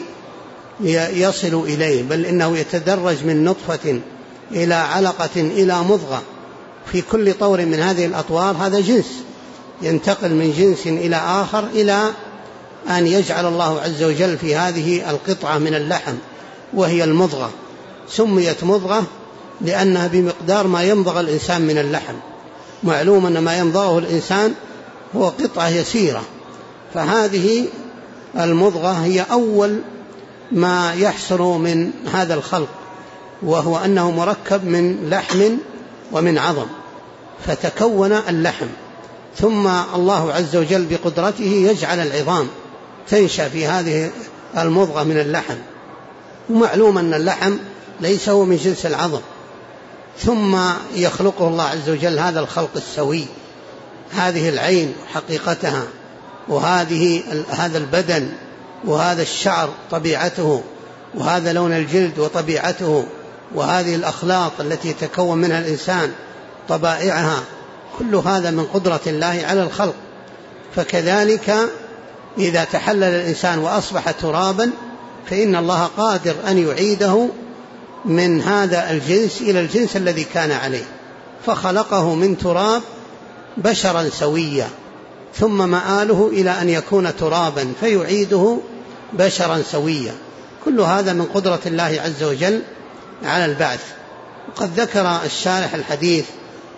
يصل إليه، بل إنه يتدرج من نطفة إلى علقة إلى مضغة. في كل طور من هذه الأطوار هذا جنس ينتقل من جنس إلى آخر، إلى أن يجعل الله عز وجل في هذه القطعة من اللحم وهي المضغة. سميت مضغة لأنها بمقدار ما يمضغ الإنسان من اللحم. معلوم أن ما يمضغه الإنسان هو قطعة يسيرة، فهذه المضغة هي أول ما يحصل من هذا الخلق، وهو أنه مركب من لحم ومن عظم، فتكون اللحم، ثم الله عز وجل بقدرته يجعل العظام تنشأ في هذه المضغة من اللحم. ومعلوم أن اللحم ليس هو من جنس العظم، ثم يخلقه الله عز وجل هذا الخلق السوي، هذه العين حقيقتها، وهذا البدن، وهذا الشعر طبيعته، وهذا لون الجلد وطبيعته، وهذه الأخلاق التي يتكون منها الإنسان طبائعها، كل هذا من قدرة الله على الخلق. فكذلك إذا تحلل الإنسان وأصبح ترابا فإن الله قادر أن يعيده من هذا الجنس إلى الجنس الذي كان عليه، فخلقه من تراب بشرا سويا، ثم مآله إلى أن يكون ترابا فيعيده بشرا سويا. كل هذا من قدرة الله عز وجل على البعث. وقد ذكر الشارح الحديث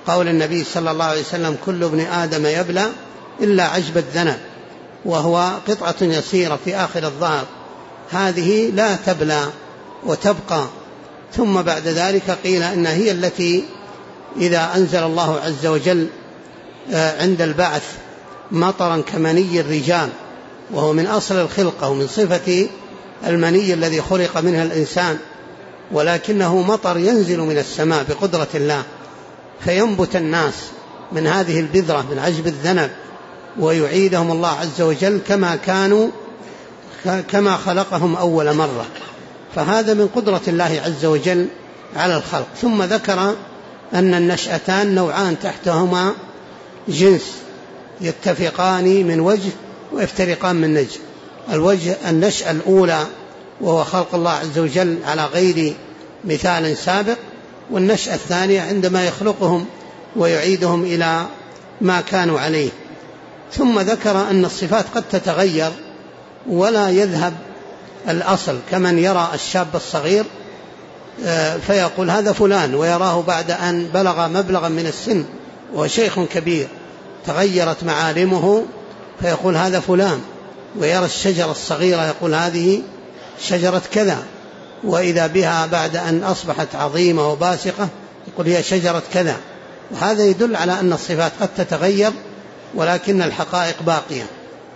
قول النبي صلى الله عليه وسلم: كل ابن آدم يبلى إلا عجب الذنب، وهو قطعة يسيرة في آخر الظهر، هذه لا تبلى وتبقى. ثم بعد ذلك قيل إن هي التي إذا أنزل الله عز وجل عند البعث مطرا كمني الرجال، وهو من أصل الخلقة ومن صفة المني الذي خلق منها الإنسان، ولكنه مطر ينزل من السماء بقدرة الله، فينبت الناس من هذه البذرة من عجب الذنب، ويعيدهم الله عز وجل كما كانوا كما خلقهم أول مرة. فهذا من قدرة الله عز وجل على الخلق. ثم ذكر أن النشأتان نوعان تحتهما جنس، يتفقان من وجه ويفترقان من نجم. الوجه النشأة الأولى وهو خلق الله عز وجل على غير مثال سابق، والنشأة الثانية عندما يخلقهم ويعيدهم إلى ما كانوا عليه. ثم ذكر أن الصفات قد تتغير ولا يذهب الأصل، كمن يرى الشاب الصغير فيقول هذا فلان، ويراه بعد أن بلغ مبلغا من السن وشيخ كبير تغيرت معالمه فيقول هذا فلان، ويرى الشجرة الصغيرة يقول هذه شجرة كذا، وإذا بها بعد أن أصبحت عظيمة وباسقة يقول هي شجرة كذا. وهذا يدل على أن الصفات قد تتغير ولكن الحقائق باقية.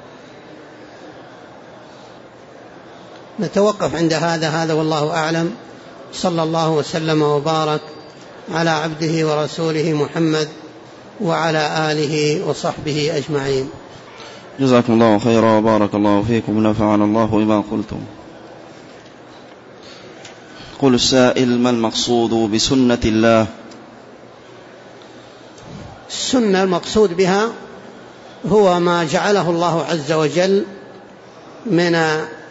نتوقف عند هذا والله أعلم. صلى الله وسلم وبارك على عبده ورسوله محمد وعلى آله وصحبه أجمعين. جزاكم الله خيرا وبارك الله فيكم ونفعنا الله بما قلتم. قل السائل: ما المقصود بسنة الله؟ السنة المقصود بها هو ما جعله الله عز وجل من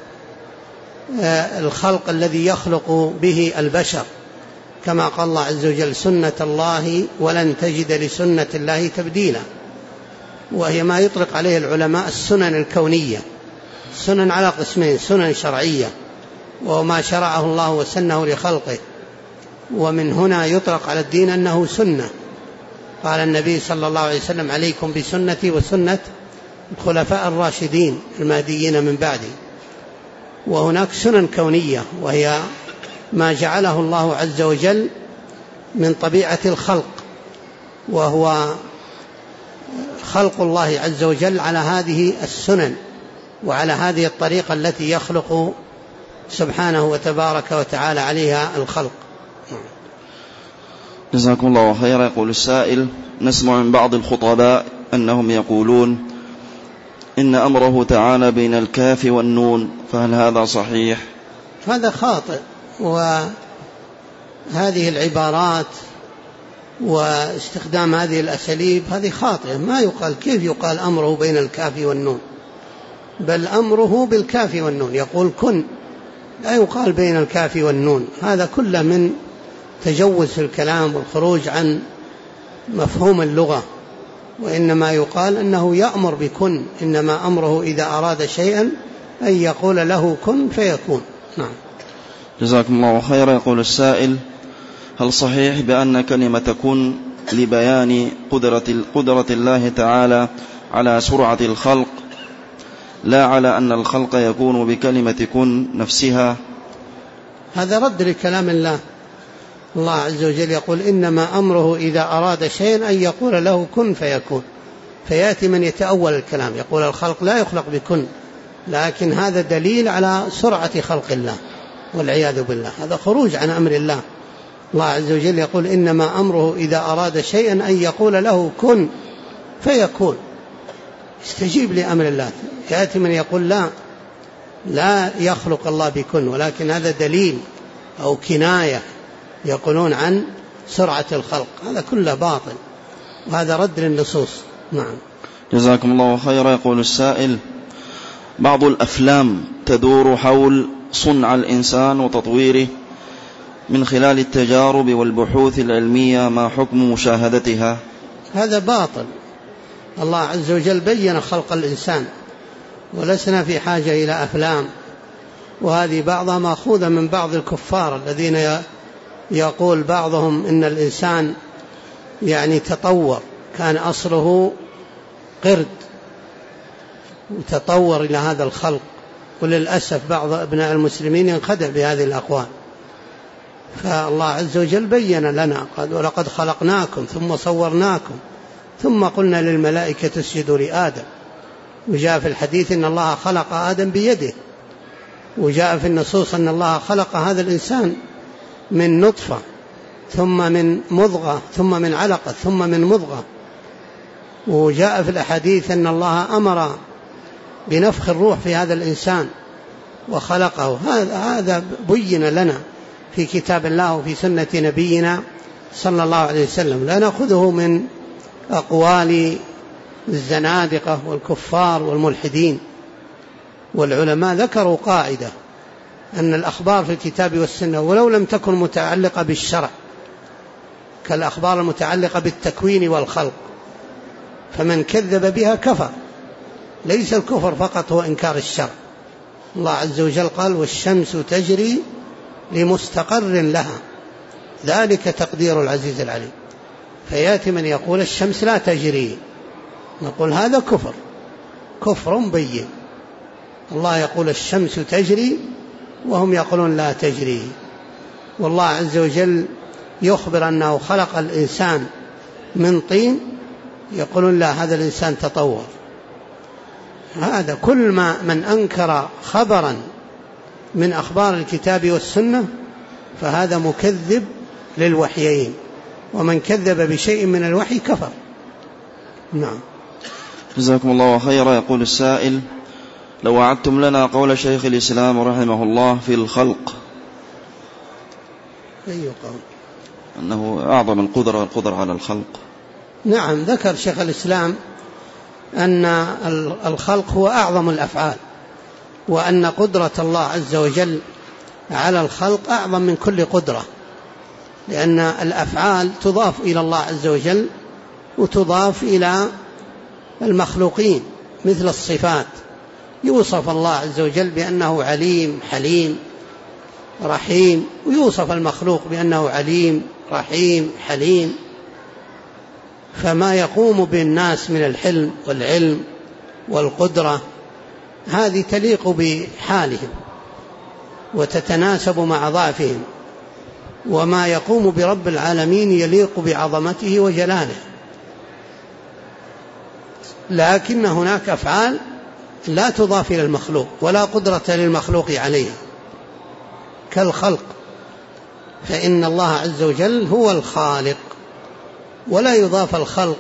الخلق الذي يخلق به البشر، كما قال الله عز وجل: سنة الله ولن تجد لسنة الله تبديلا. وهي ما يطلق عليه العلماء السنن الكونية. سنن على قسمين: سنن شرعية وهو ما شرعه الله وسنه لخلقه، ومن هنا يطلق على الدين أنه سنة. قال النبي صلى الله عليه وسلم: عليكم بسنتي وسنة الخلفاء الراشدين المهديين من بعدي. وهناك سنن كونية وهي ما جعله الله عز وجل من طبيعة الخلق، وهو خلق الله عز وجل على هذه السنن وعلى هذه الطريقة التي يخلق سبحانه وتبارك وتعالى عليها الخلق. جزاكم الله خيرا. يقول السائل: نسمع من بعض الخطباء أنهم يقولون إن أمره تعالى بين الكاف والنون، فهل هذا صحيح؟ هذا خاطئ، وهذه العبارات واستخدام هذه الأساليب هذه خاطئة. ما يقال، كيف يقال أمره بين الكاف والنون؟ بل أمره بالكاف والنون، يقول كن، لا يقال بين الكاف والنون. هذا كله من تجوز في الكلام والخروج عن مفهوم اللغة، وإنما يقال أنه يأمر بكن، إنما أمره إذا أراد شيئا أن يقول له كن فيكون. نعم. جزاكم الله خيرا. يقول السائل: هل صحيح بأن كلمة كن لبيان قدرة الله تعالى على سرعة الخلق، لا على أن الخلق يكون بكلمة كن نفسها؟ هذا رد لكلام الله. الله عز وجل يقول: إنما أمره إذا أراد شيئا أن يقول له كن فيكون. فيأتي من يتأول الكلام يقول الخلق لا يخلق بكن، لكن هذا دليل على سرعة خلق الله والعياذ بالله. هذا خروج عن أمر الله. الله عز وجل يقول: إنما أمره إذا أراد شيئا أن يقول له كن فيكون. استجيب لأمر الله. يأتي من يقول لا يخلق الله بكن، ولكن هذا دليل أو كناية يقولون عن سرعة الخلق. هذا كله باطل، وهذا رد للنصوص. نعم. جزاكم الله خيرا. يقول السائل: بعض الأفلام تدور حول صنع الإنسان وتطويره من خلال التجارب والبحوث العلمية، ما حكم مشاهدتها؟ هذا باطل. الله عز وجل بين خلق الإنسان، ولسنا في حاجة إلى أفلام. وهذه بعضها مأخوذة من بعض الكفار الذين يقول بعضهم إن الإنسان يعني تطور، كان أصله قرد وتطور إلى هذا الخلق. وللأسف بعض أبناء المسلمين ينخدع بهذه الأقوال. فالله عز وجل بين لنا قال ولقد خلقناكم ثم صورناكم ثم قلنا للملائكة اسجدوا لآدم. وجاء في الحديث إن الله خلق آدم بيده، وجاء في النصوص أن الله خلق هذا الإنسان من نطفة ثم من مضغة ثم من علقة ثم من مضغة. وجاء في الأحاديث أن الله أمر بنفخ الروح في هذا الإنسان وخلقه. هذا بين لنا في كتاب الله وفي سنة نبينا صلى الله عليه وسلم. لا نأخذه من أقوال الزنادقة والكفار والملحدين. والعلماء ذكروا قاعدة أن الأخبار في الكتاب والسنة ولو لم تكن متعلقة بالشرع كالأخبار المتعلقة بالتكوين والخلق فمن كذب بها كفر. ليس الكفر فقط هو إنكار الشرع. الله عز وجل قال والشمس تجري لمستقر لها ذلك تقدير العزيز العليم. فيأتي من يقول الشمس لا تجري، نقول هذا كفر بين. الله يقول الشمس تجري وهم يقولون لا تجري. والله عز وجل يخبر أنه خلق الإنسان من طين، يقولون لا هذا الإنسان تطور. هذا كل من أنكر خبرا من أخبار الكتاب والسنة فهذا مكذب للوحيين، ومن كذب بشيء من الوحي كفر. نعم. جزاكم الله خيرا. يقول السائل لو أعدتم لنا قول شيخ الإسلام رحمه الله في الخلق. أي قول؟ أنه أعظم القدرة على الخلق. نعم، ذكر شيخ الإسلام أن الخلق هو أعظم الأفعال، وأن قدرة الله عز وجل على الخلق أعظم من كل قدرة، لأن الأفعال تضاف إلى الله عز وجل وتضاف إلى المخلوقين مثل الصفات. يوصف الله عز وجل بأنه عليم حليم رحيم، ويوصف المخلوق بأنه عليم رحيم حليم. فما يقوم بالناس من الحلم والعلم والقدرة هذه تليق بحالهم وتتناسب مع ضعفهم، وما يقوم برب العالمين يليق بعظمته وجلاله. لكن هناك أفعال لا تضاف إلى المخلوق ولا قدرة للمخلوق عليها كالخلق، فإن الله عز وجل هو الخالق ولا يضاف الخلق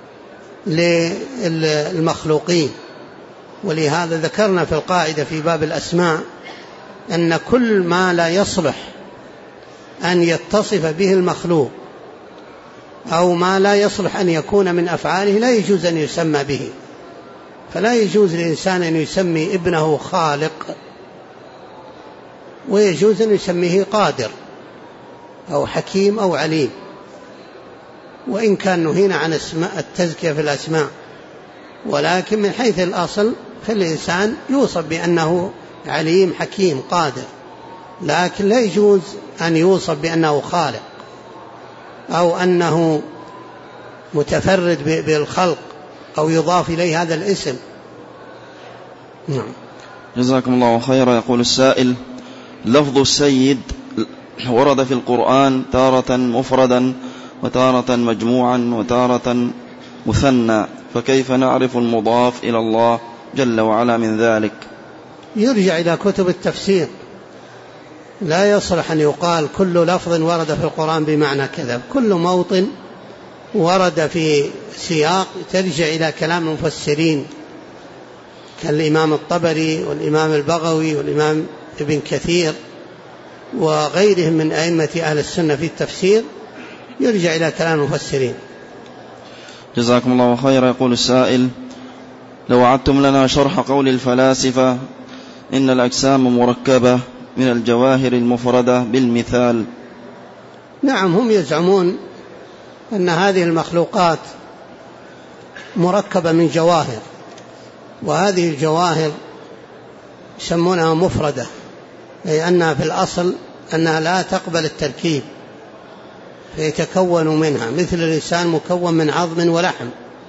للمخلوقين. ولهذا ذكرنا في القاعدة في باب الأسماء أن كل ما لا يصلح أن يتصف به المخلوق أو ما لا يصلح أن يكون من أفعاله لا يجوز أن يسمى به. فلا يجوز للإنسان أن يسمي ابنه خالق، ويجوز أن يسميه قادر أو حكيم أو عليم، وإن كان نهينا عن التزكية في الأسماء. ولكن من حيث الأصل فالإنسان يوصف بأنه عليم حكيم قادر، لكن لا يجوز أن يوصف بأنه خالق أو أنه متفرد بالخلق أو يضاف إليه هذا الاسم. نعم. جزاكم الله خيرا. يقول السائل لفظ السيد ورد في القرآن تارة مفردا وتارة مجموعا وتارة مثنى، فكيف نعرف المضاف إلى الله جل وعلا من ذلك؟ يرجع إلى كتب التفسير. لا يصلح أن يقال كل لفظ ورد في القرآن بمعنى كذا. كل موطن ورد في سياق ترجع إلى كلام المفسرين كالإمام الطبري والإمام البغوي والإمام ابن كثير وغيرهم من أئمة أهل السنة في التفسير، يرجع إلى كلام المفسرين. جزاكم الله خيرا. يقول السائل لو أعدتم لنا شرح قول الفلاسفة إن الأجسام مركبة من الجواهر المفردة بالمثال. نعم، هم يزعمون أن هذه المخلوقات مركبة من جواهر، وهذه الجواهر يسمونها مفردة، أي أنها في الأصل أنها لا تقبل التركيب، فيتكون منها، مثل الإنسان مكون من عظم ولحم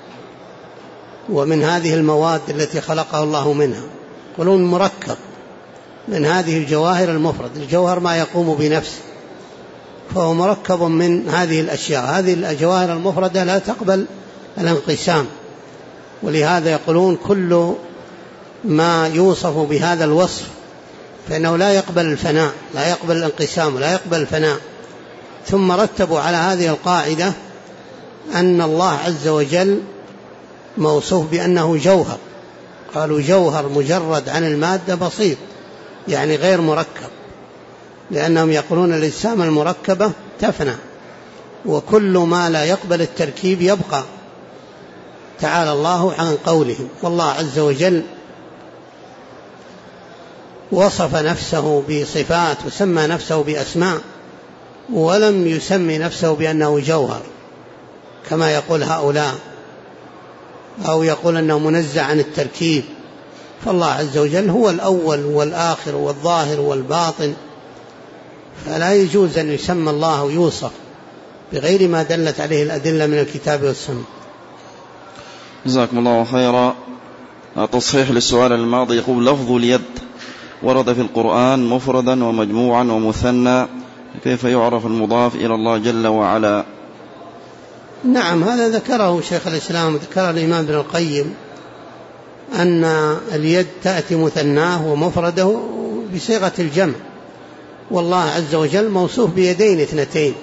ومن هذه المواد التي خلقه الله منها. يقولون مركب من هذه الجواهر المفرد. الجوهر ما يقوم بنفسه، فهو مركب من هذه الأشياء. هذه الجواهر المفردة لا تقبل الانقسام، ولهذا يقولون كل ما يوصف بهذا الوصف فإنه لا يقبل الفناء، لا يقبل الانقسام، لا يقبل الفناء. ثم رتبوا على هذه القاعدة أن الله عز وجل موصوف بأنه جوهر. قالوا جوهر مجرد عن المادة بسيط، يعني غير مركب، لأنهم يقولون الأجسام المركبة تفنى، وكل ما لا يقبل التركيب يبقى. تعالى الله عن قولهم. والله عز وجل وصف نفسه بصفات وسمى نفسه بأسماء، ولم يسمي نفسه بأنه جوهر كما يقول هؤلاء، أو يقول أنه منزع عن التركيب. فالله عز وجل هو الأول والآخر والظاهر والباطن، فلا يجوز أن يسمى الله ويوصف بغير ما دلت عليه الأدلة من الكتاب والسنة. جزاكم الله خيرا. تصحيح للسؤال الماضي، يقول لفظ اليد ورد في القرآن مفردا ومجموعا ومثنى، كيف يعرف المضاف إلى الله جل وعلا؟ نعم، هذا ذكره شيخ الإسلام، ذكر الإمام ابن القيم أن اليد تأتي مثناه ومفرده بصيغة الجمع، والله عز وجل موصوف بيدين اثنتين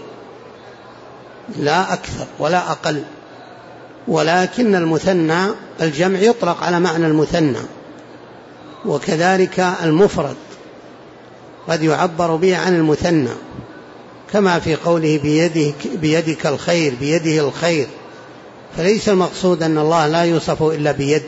لا أكثر ولا أقل، ولكن المثنى الجمع يطلق على معنى المثنى، وكذلك المفرد قد يعبر به عن المثنى، كما في قوله بيدك الخير، بيده الخير. فليس المقصود أن الله لا يوصف إلا بيد،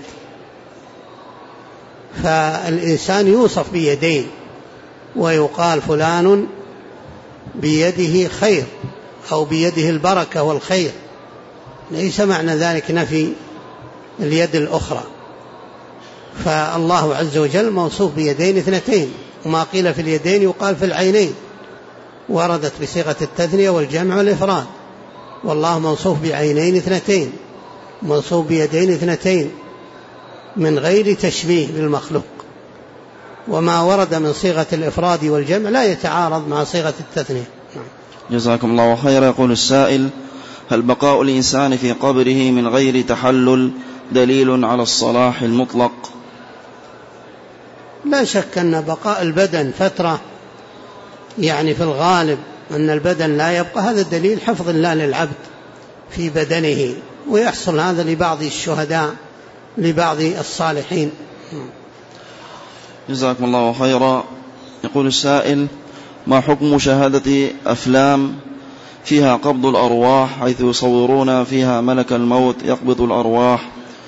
فالإنسان يوصف بيدين، ويقال فلان بيده خير أو بيده البركة والخير، ليس معنى ذلك نفي اليد الأخرى. فالله عز وجل موصوف بيدين اثنتين، وما قيل في اليدين يقال في العينين، وردت بصيغة التثنية والجمع والإفراد. والله موصوف بعينين اثنتين، موصوف بيدين اثنتين من غير تشبيه بالمخلوق. وما ورد من صيغة الإفراد والجمع لا يتعارض مع صيغة التثنية. جزاكم الله خيرا. يقول السائل: هل بقاء الإنسان في قبره من غير تحلل دليل على الصلاح المطلق؟ لا شك أن بقاء البدن فترة، يعني في الغالب أن البدن لا يبقى، هذا دليل حفظ الله للعبد في بدنه، ويحصل هذا لبعض الشهداء لبعض الصالحين. جزاكم الله خيرا. يقول السائل: ما حكم مشاهدة أفلام فيها قبض الأرواح، حيث يصورون فيها ملك الموت يقبض الأرواح،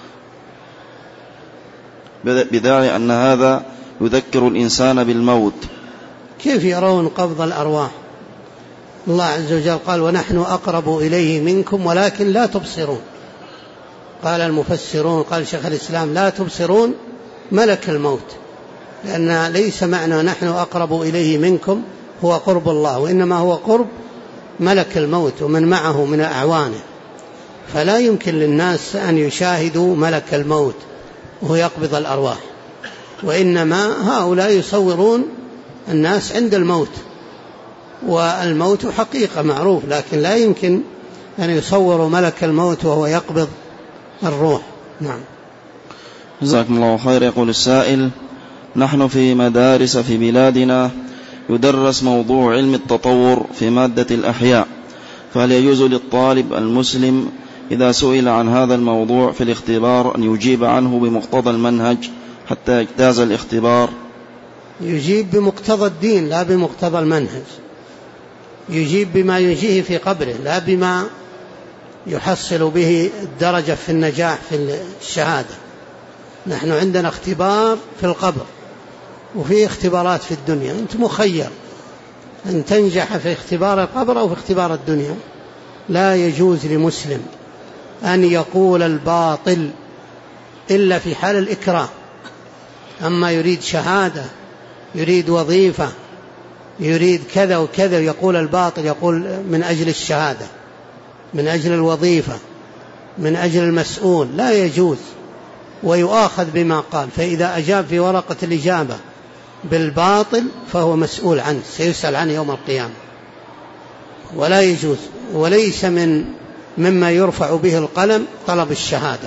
بداعي أن هذا يذكر الإنسان بالموت؟ كيف يرون قبض الأرواح؟ الله عز وجل قال: ونحن أقرب إليه منكم ولكن لا تبصرون. قال المفسرون، قال شيخ الإسلام: لا تبصرون ملك الموت، لأن ليس معنى نحن أقرب إليه منكم هو قرب الله، وإنما هو قرب ملك الموت ومن معه من أعوانه. فلا يمكن للناس أن يشاهدوا ملك الموت وهو يقبض الأرواح، وإنما هؤلاء يصورون الناس عند الموت، والموت حقيقة معروف، لكن لا يمكن أن يصوروا ملك الموت وهو يقبض الروح. نعم. جزاكم الله خير. يقول السائل: نحن في مدارس في بلادنا يدرس موضوع علم التطور في مادة الأحياء، فهل يجوز للطالب المسلم إذا سئل عن هذا الموضوع في الاختبار أن يجيب عنه بمقتضى المنهج حتى يجتاز الاختبار؟ يجيب بمقتضى الدين لا بمقتضى المنهج، يجيب بما يجيه في قبره لا بما يحصل به الدرجة في النجاح في الشهادة. نحن عندنا اختبار في القبر وفي اختبارات في الدنيا، أنت مخير أن تنجح في اختبار القبر أو في اختبار الدنيا. لا يجوز لمسلم أن يقول الباطل إلا في حال الإكراه. أما يريد شهادة، يريد وظيفة، يريد كذا وكذا، يقول الباطل، يقول من أجل الشهادة، من أجل الوظيفة، من أجل المسؤول، لا يجوز، ويؤاخذ بما قال. فإذا أجاب في ورقة الإجابة بالباطل فهو مسؤول عنه، سيسأل عنه يوم القيامة، ولا يجوز. وليس مما يرفع به القلم طلب الشهادة،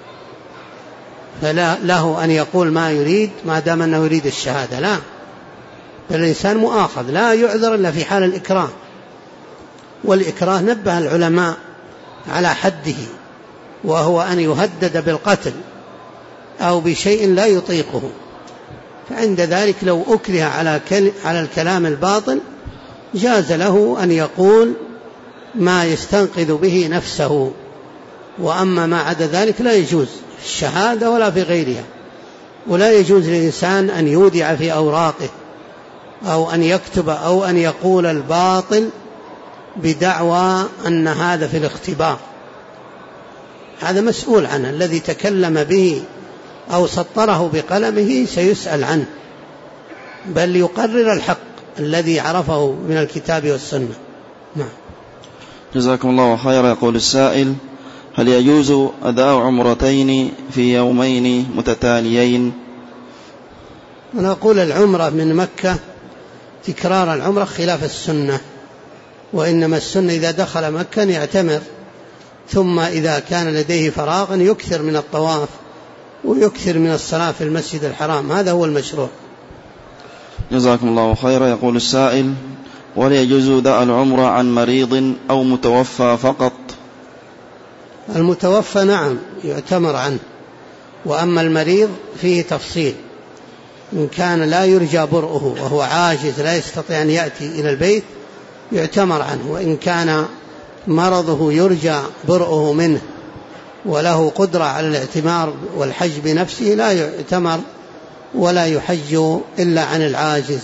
فلا له أن يقول ما يريد ما دام أنه يريد الشهادة، لا، بل الإنسان مؤاخذ، لا يعذر إلا في حال الإكراه. والإكراه نبه العلماء على حده، وهو أن يهدد بالقتل أو بشيء لا يطيقه، فعند ذلك لو أكره على الكلام الباطل جاز له أن يقول ما يستنقذ به نفسه. وأما ما عدا ذلك لا يجوز في الشهادة ولا في غيرها. ولا يجوز للإنسان أن يودع في أوراقه أو أن يكتب أو أن يقول الباطل بدعوى أن هذا في الاختبار، هذا مسؤول عنه. الذي تكلم به أو سطره بقلمه سيسأل عنه، بل يقرر الحق الذي عرفه من الكتاب والسنة. نعم. جزاكم الله خيرا. يقول السائل: هل يجوز أداء عمرتين في يومين متتاليين؟ أنا أقول العمرة من مكة تكرار العمرة خلاف السنة، وإنما السنة إذا دخل مكة يعتمر، ثم إذا كان لديه فراغ يكثر من الطواف ويكثر من الصلاة في المسجد الحرام، هذا هو المشروع. جزاكم الله خيرا. يقول السائل: ولا يجوز أداء العمرة عن مريض أو متوفى فقط؟ المتوفى نعم يعتمر عنه، وأما المريض فيه تفصيل، إن كان لا يرجى برؤه وهو عاجز لا يستطيع أن يأتي إلى البيت يعتمر عنه، وإن كان مرضه يرجى برؤه منه وله قدرة على الاعتمار والحج بنفسه لا يعتمر ولا يحج إلا عن العاجز.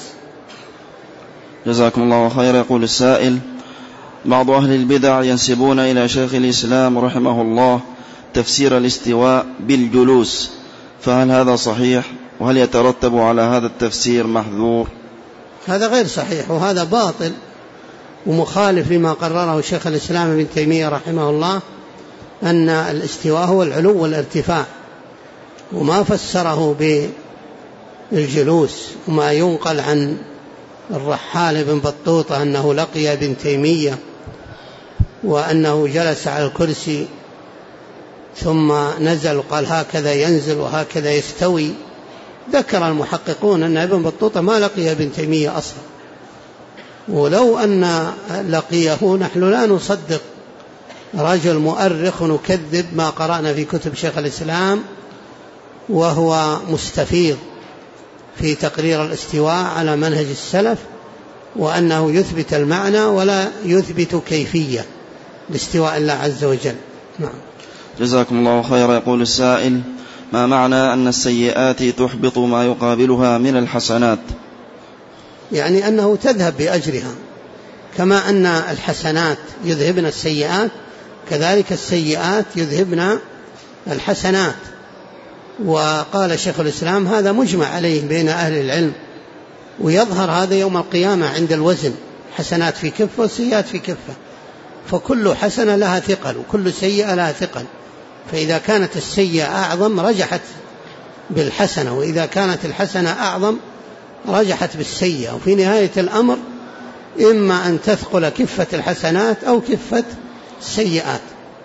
جزاكم الله خيرا. يقول السائل: بعض أهل البدع ينسبون إلى شيخ الإسلام رحمه الله تفسير الاستواء بالجلوس، فهل هذا صحيح؟ وهل يترتب على هذا التفسير محذور؟ هذا غير صحيح، وهذا باطل ومخالف لما قرره شيخ الإسلام ابن تيمية رحمه الله، أن الاستواء هو العلو والارتفاع، وما فسره بالجلوس. وما ينقل عن الرحال بن بطوطة أنه لقي ابن تيمية وأنه جلس على الكرسي ثم نزل وقال هكذا ينزل وهكذا يستوي. ذكر المحققون أن ابن بطوطة ما لقي ابن تيمية أصلا، ولو أن لقيه نحن لا نصدق رجل مؤرخ نكذب ما قرأنا في كتب شيخ الإسلام وهو مستفيض في تقرير الاستواء على منهج السلف، وأنه يثبت المعنى ولا يثبت كيفية لاستواء الله عز وجل. نعم. جزاكم الله خيرا. يقول السائل: ما معنى أن السيئات تحبط ما يقابلها من الحسنات؟ يعني أنه تذهب بأجرها، كما أن الحسنات يذهبن السيئات كذلك السيئات يذهبن الحسنات. وقال شيخ الإسلام هذا مجمع عليه بين أهل العلم، ويظهر هذا يوم القيامة عند الوزن، حسنات في كفة وسيئات في كفة، فكل حسنة لها ثقل وكل سيئة لها ثقل، فإذا كانت السيئة أعظم رجحت بالحسنة، وإذا كانت الحسنة أعظم رجحت بالسيئة، وفي نهاية الأمر إما أن تثقل كفة الحسنات أو كفة السيئات.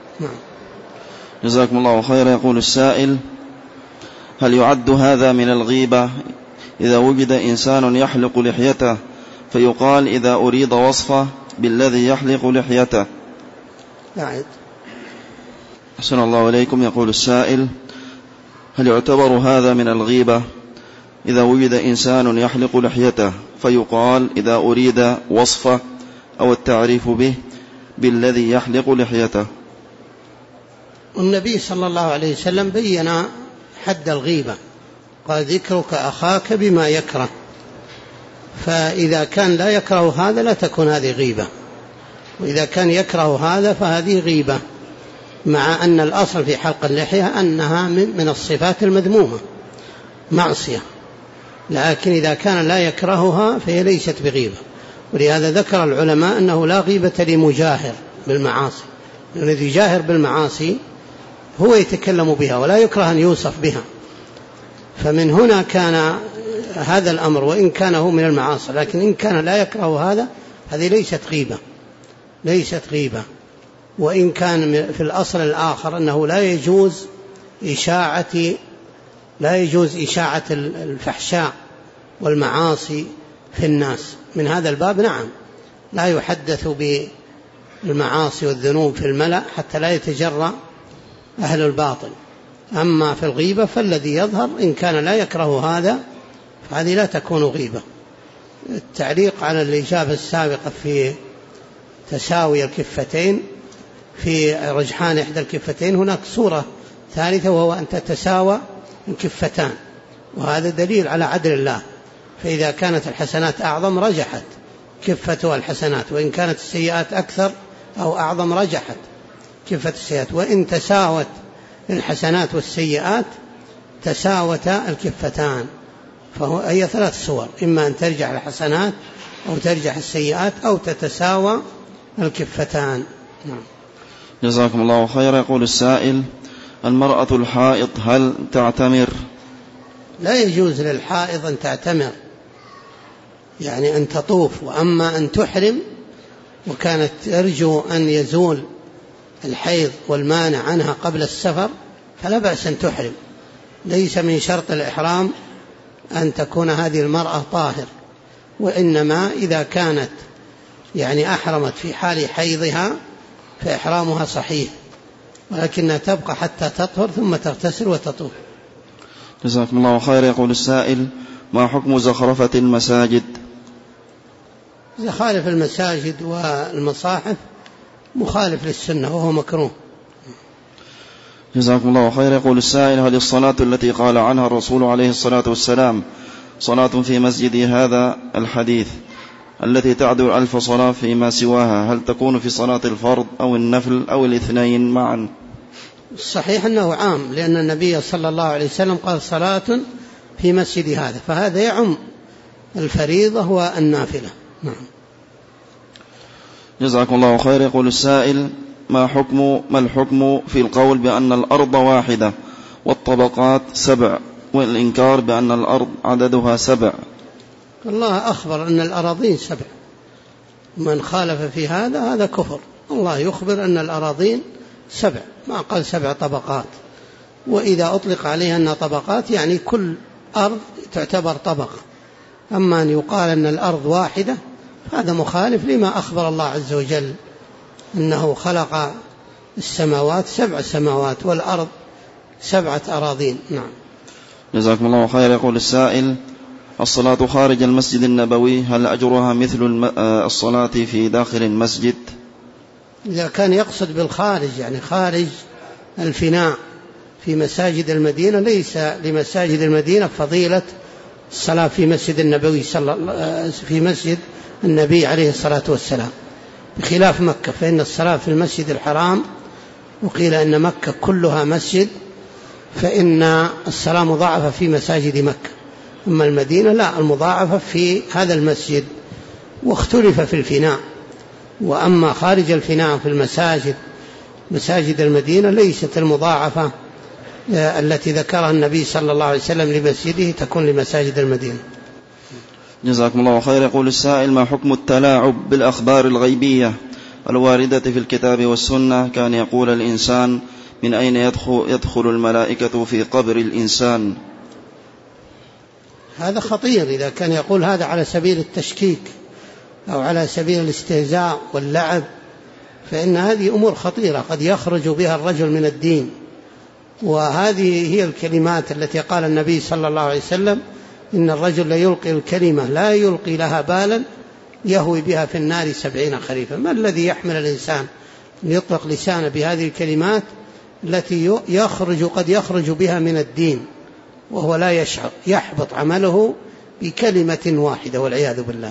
جزاكم الله خيرا. يقول السائل: هل يعد هذا من الغيبة إذا وجد إنسان يحلق لحيته فيقال إذا أريد وصفه بالذي يحلق لحيته؟ أحسن الله إليكم. يقول السائل: هل يعتبر هذا من الغيبة إذا وجد إنسان يحلق لحيته فيقال إذا أريد وصفه أو التعريف به بالذي يحلق لحيته؟ النبي صلى الله عليه وسلم بين حد الغيبة، قال ذكرك أخاك بما يكره، فإذا كان لا يكره هذا لا تكون هذه غيبة، وإذا كان يكره هذا فهذه غيبة، مع أن الأصل في حلق اللحية أنها من الصفات المذمومة معصية، لكن إذا كان لا يكرهها فهي ليست بغيبة. ولهذا ذكر العلماء أنه لا غيبة لمجاهر بالمعاصي، الذي يجاهر بالمعاصي هو يتكلم بها ولا يكره أن يوصف بها. فمن هنا كان هذا الأمر، وإن كان هو من المعاصي، لكن إن كان لا يكره هذا هذه ليست غيبة. وإن كان في الأصل الآخر أنه لا يجوز إشاعة الفحشاء والمعاصي في الناس، من هذا الباب نعم لا يحدث بالمعاصي والذنوب في الملأ حتى لا يتجرأ أهل الباطل. أما في الغيبة فالذي يظهر إن كان لا يكره هذا فهذه لا تكون غيبة. التعليق على الإجابة السابقة في تساوي الكفتين، في رجحان إحدى الكفتين، هناك صورة ثالثة وهو أن تتساوى الكفتان، وهذا دليل على عدل الله. فإذا كانت الحسنات أعظم رجحت كفتها الحسنات، وإن كانت السيئات أكثر أو أعظم رجحت كفة السيئات. وإن تساوت الحسنات والسيئات تساوتا الكفتان. فهي 3 صور، إما أن ترجح الحسنات أو ترجح السيئات أو تتساوى الكفتان. نعم. جزاكم الله خيرا. يقول السائل: المرأة الحائض هل تعتمر؟ لا يجوز للحائض أن تعتمر، يعني أن تطوف. وأما أن تحرم وكانت ترجو أن يزول الحيض والمانع عنها قبل السفر فلا بأس أن تحرم. ليس من شرط الإحرام أن تكون هذه المرأة طاهر، وإنما إذا كانت يعني أحرمت في حال حيضها فإحرامها صحيح، ولكنها تبقى حتى تطهر ثم تغتسل وتطوف. جزاكم الله خير. يقول السائل: ما حكم زخرفة المساجد؟ زخارف المساجد والمصاحف مخالف للسنة وهو مكروه. جزاكم الله خير. يقول السائل: هل الصلاة التي قال عنها الرسول عليه الصلاة والسلام صلاة في مسجدي هذا الحديث التي تعدل 1000 صلاة فيما سواها، هل تكون في صلاة الفرض أو النفل أو الاثنين معا؟ الصحيح أنه عام، لأن النبي صلى الله عليه وسلم قال صلاة في مسجد هذا، فهذا يعم الفريضة والنافلة. نعم. جزاكم الله خير. يقول السائل: ما الحكم في القول بأن الأرض واحدة والطبقات 7، والإنكار بأن الأرض عددها 7؟ الله أخبر أن الأراضين 7، من خالف في هذا كفر. الله يخبر أن الأراضين 7، ما قال 7 طبقات. وإذا أطلق عليها أنها طبقات يعني كل أرض تعتبر طبقة. أما أن يقال أن الأرض واحدة هذا مخالف لما أخبر الله عز وجل أنه خلق السماوات 7 سماوات والأرض 7 أراضين. نعم. جزاكم الله خير. يقول السائل: الصلاة خارج المسجد النبوي هل أجرها مثل الصلاة في داخل المسجد؟ إذا كان يقصد بالخارج يعني خارج الفناء في مساجد المدينة، ليس لمساجد المدينة فضيلة الصلاة في مسجد النبوي في مسجد النبي عليه الصلاة والسلام، بخلاف مكة، فإن الصلاة في المسجد الحرام، وقيل أن مكة كلها مسجد، فإن الصلاة مضاعفة في مساجد مكة. أما المدينة لا، المضاعفة في هذا المسجد، واختلف في الفناء. وأما خارج الفناء في المساجد مساجد المدينة ليست المضاعفة التي ذكرها النبي صلى الله عليه وسلم لمسجده تكون لمساجد المدينة. جزاكم الله خير. يقول السائل: ما حكم التلاعب بالأخبار الغيبية الواردة في الكتاب والسنة، كان يقول الإنسان: من أين يدخل الملائكة في قبر الإنسان؟ هذا خطير إذا كان يقول هذا على سبيل التشكيك أو على سبيل الاستهزاء واللعب، فإن هذه أمور خطيرة قد يخرج بها الرجل من الدين. وهذه هي الكلمات التي قال النبي صلى الله عليه وسلم: إن الرجل ليلقي الكلمة لا يلقي لها بالا يهوي بها في النار 70 خريفا. ما الذي يحمل الإنسان أن يطلق لسانه بهذه الكلمات التي قد يخرج بها من الدين وهو لا يشعر، يحبط عمله بكلمة واحدة والعياذ بالله.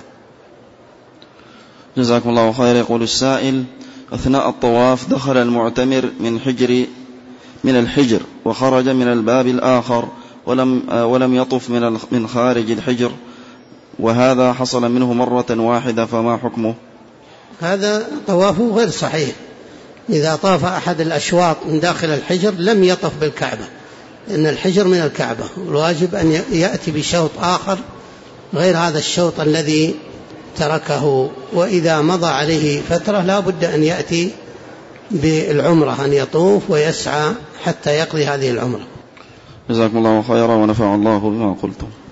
جزاكم الله خير. يقول السائل: أثناء الطواف دخل المعتمر من الحجر وخرج من الباب الآخر ولم يطف من خارج الحجر، وهذا حصل منه مرة واحدة، فما حكمه؟ هذا طوافه غير صحيح. إذا طاف أحد الأشواط من داخل الحجر لم يطف بالكعبة، لأن الحجر من الكعبة، والواجب أن يأتي بشوط آخر غير هذا الشوط الذي تركه. وإذا مضى عليه فترة لا بد أن يأتي بالعمرة، أن يطوف ويسعى حتى يقضي هذه العمرة. جزاكم الله خيرا ونفع الله بما قلتم.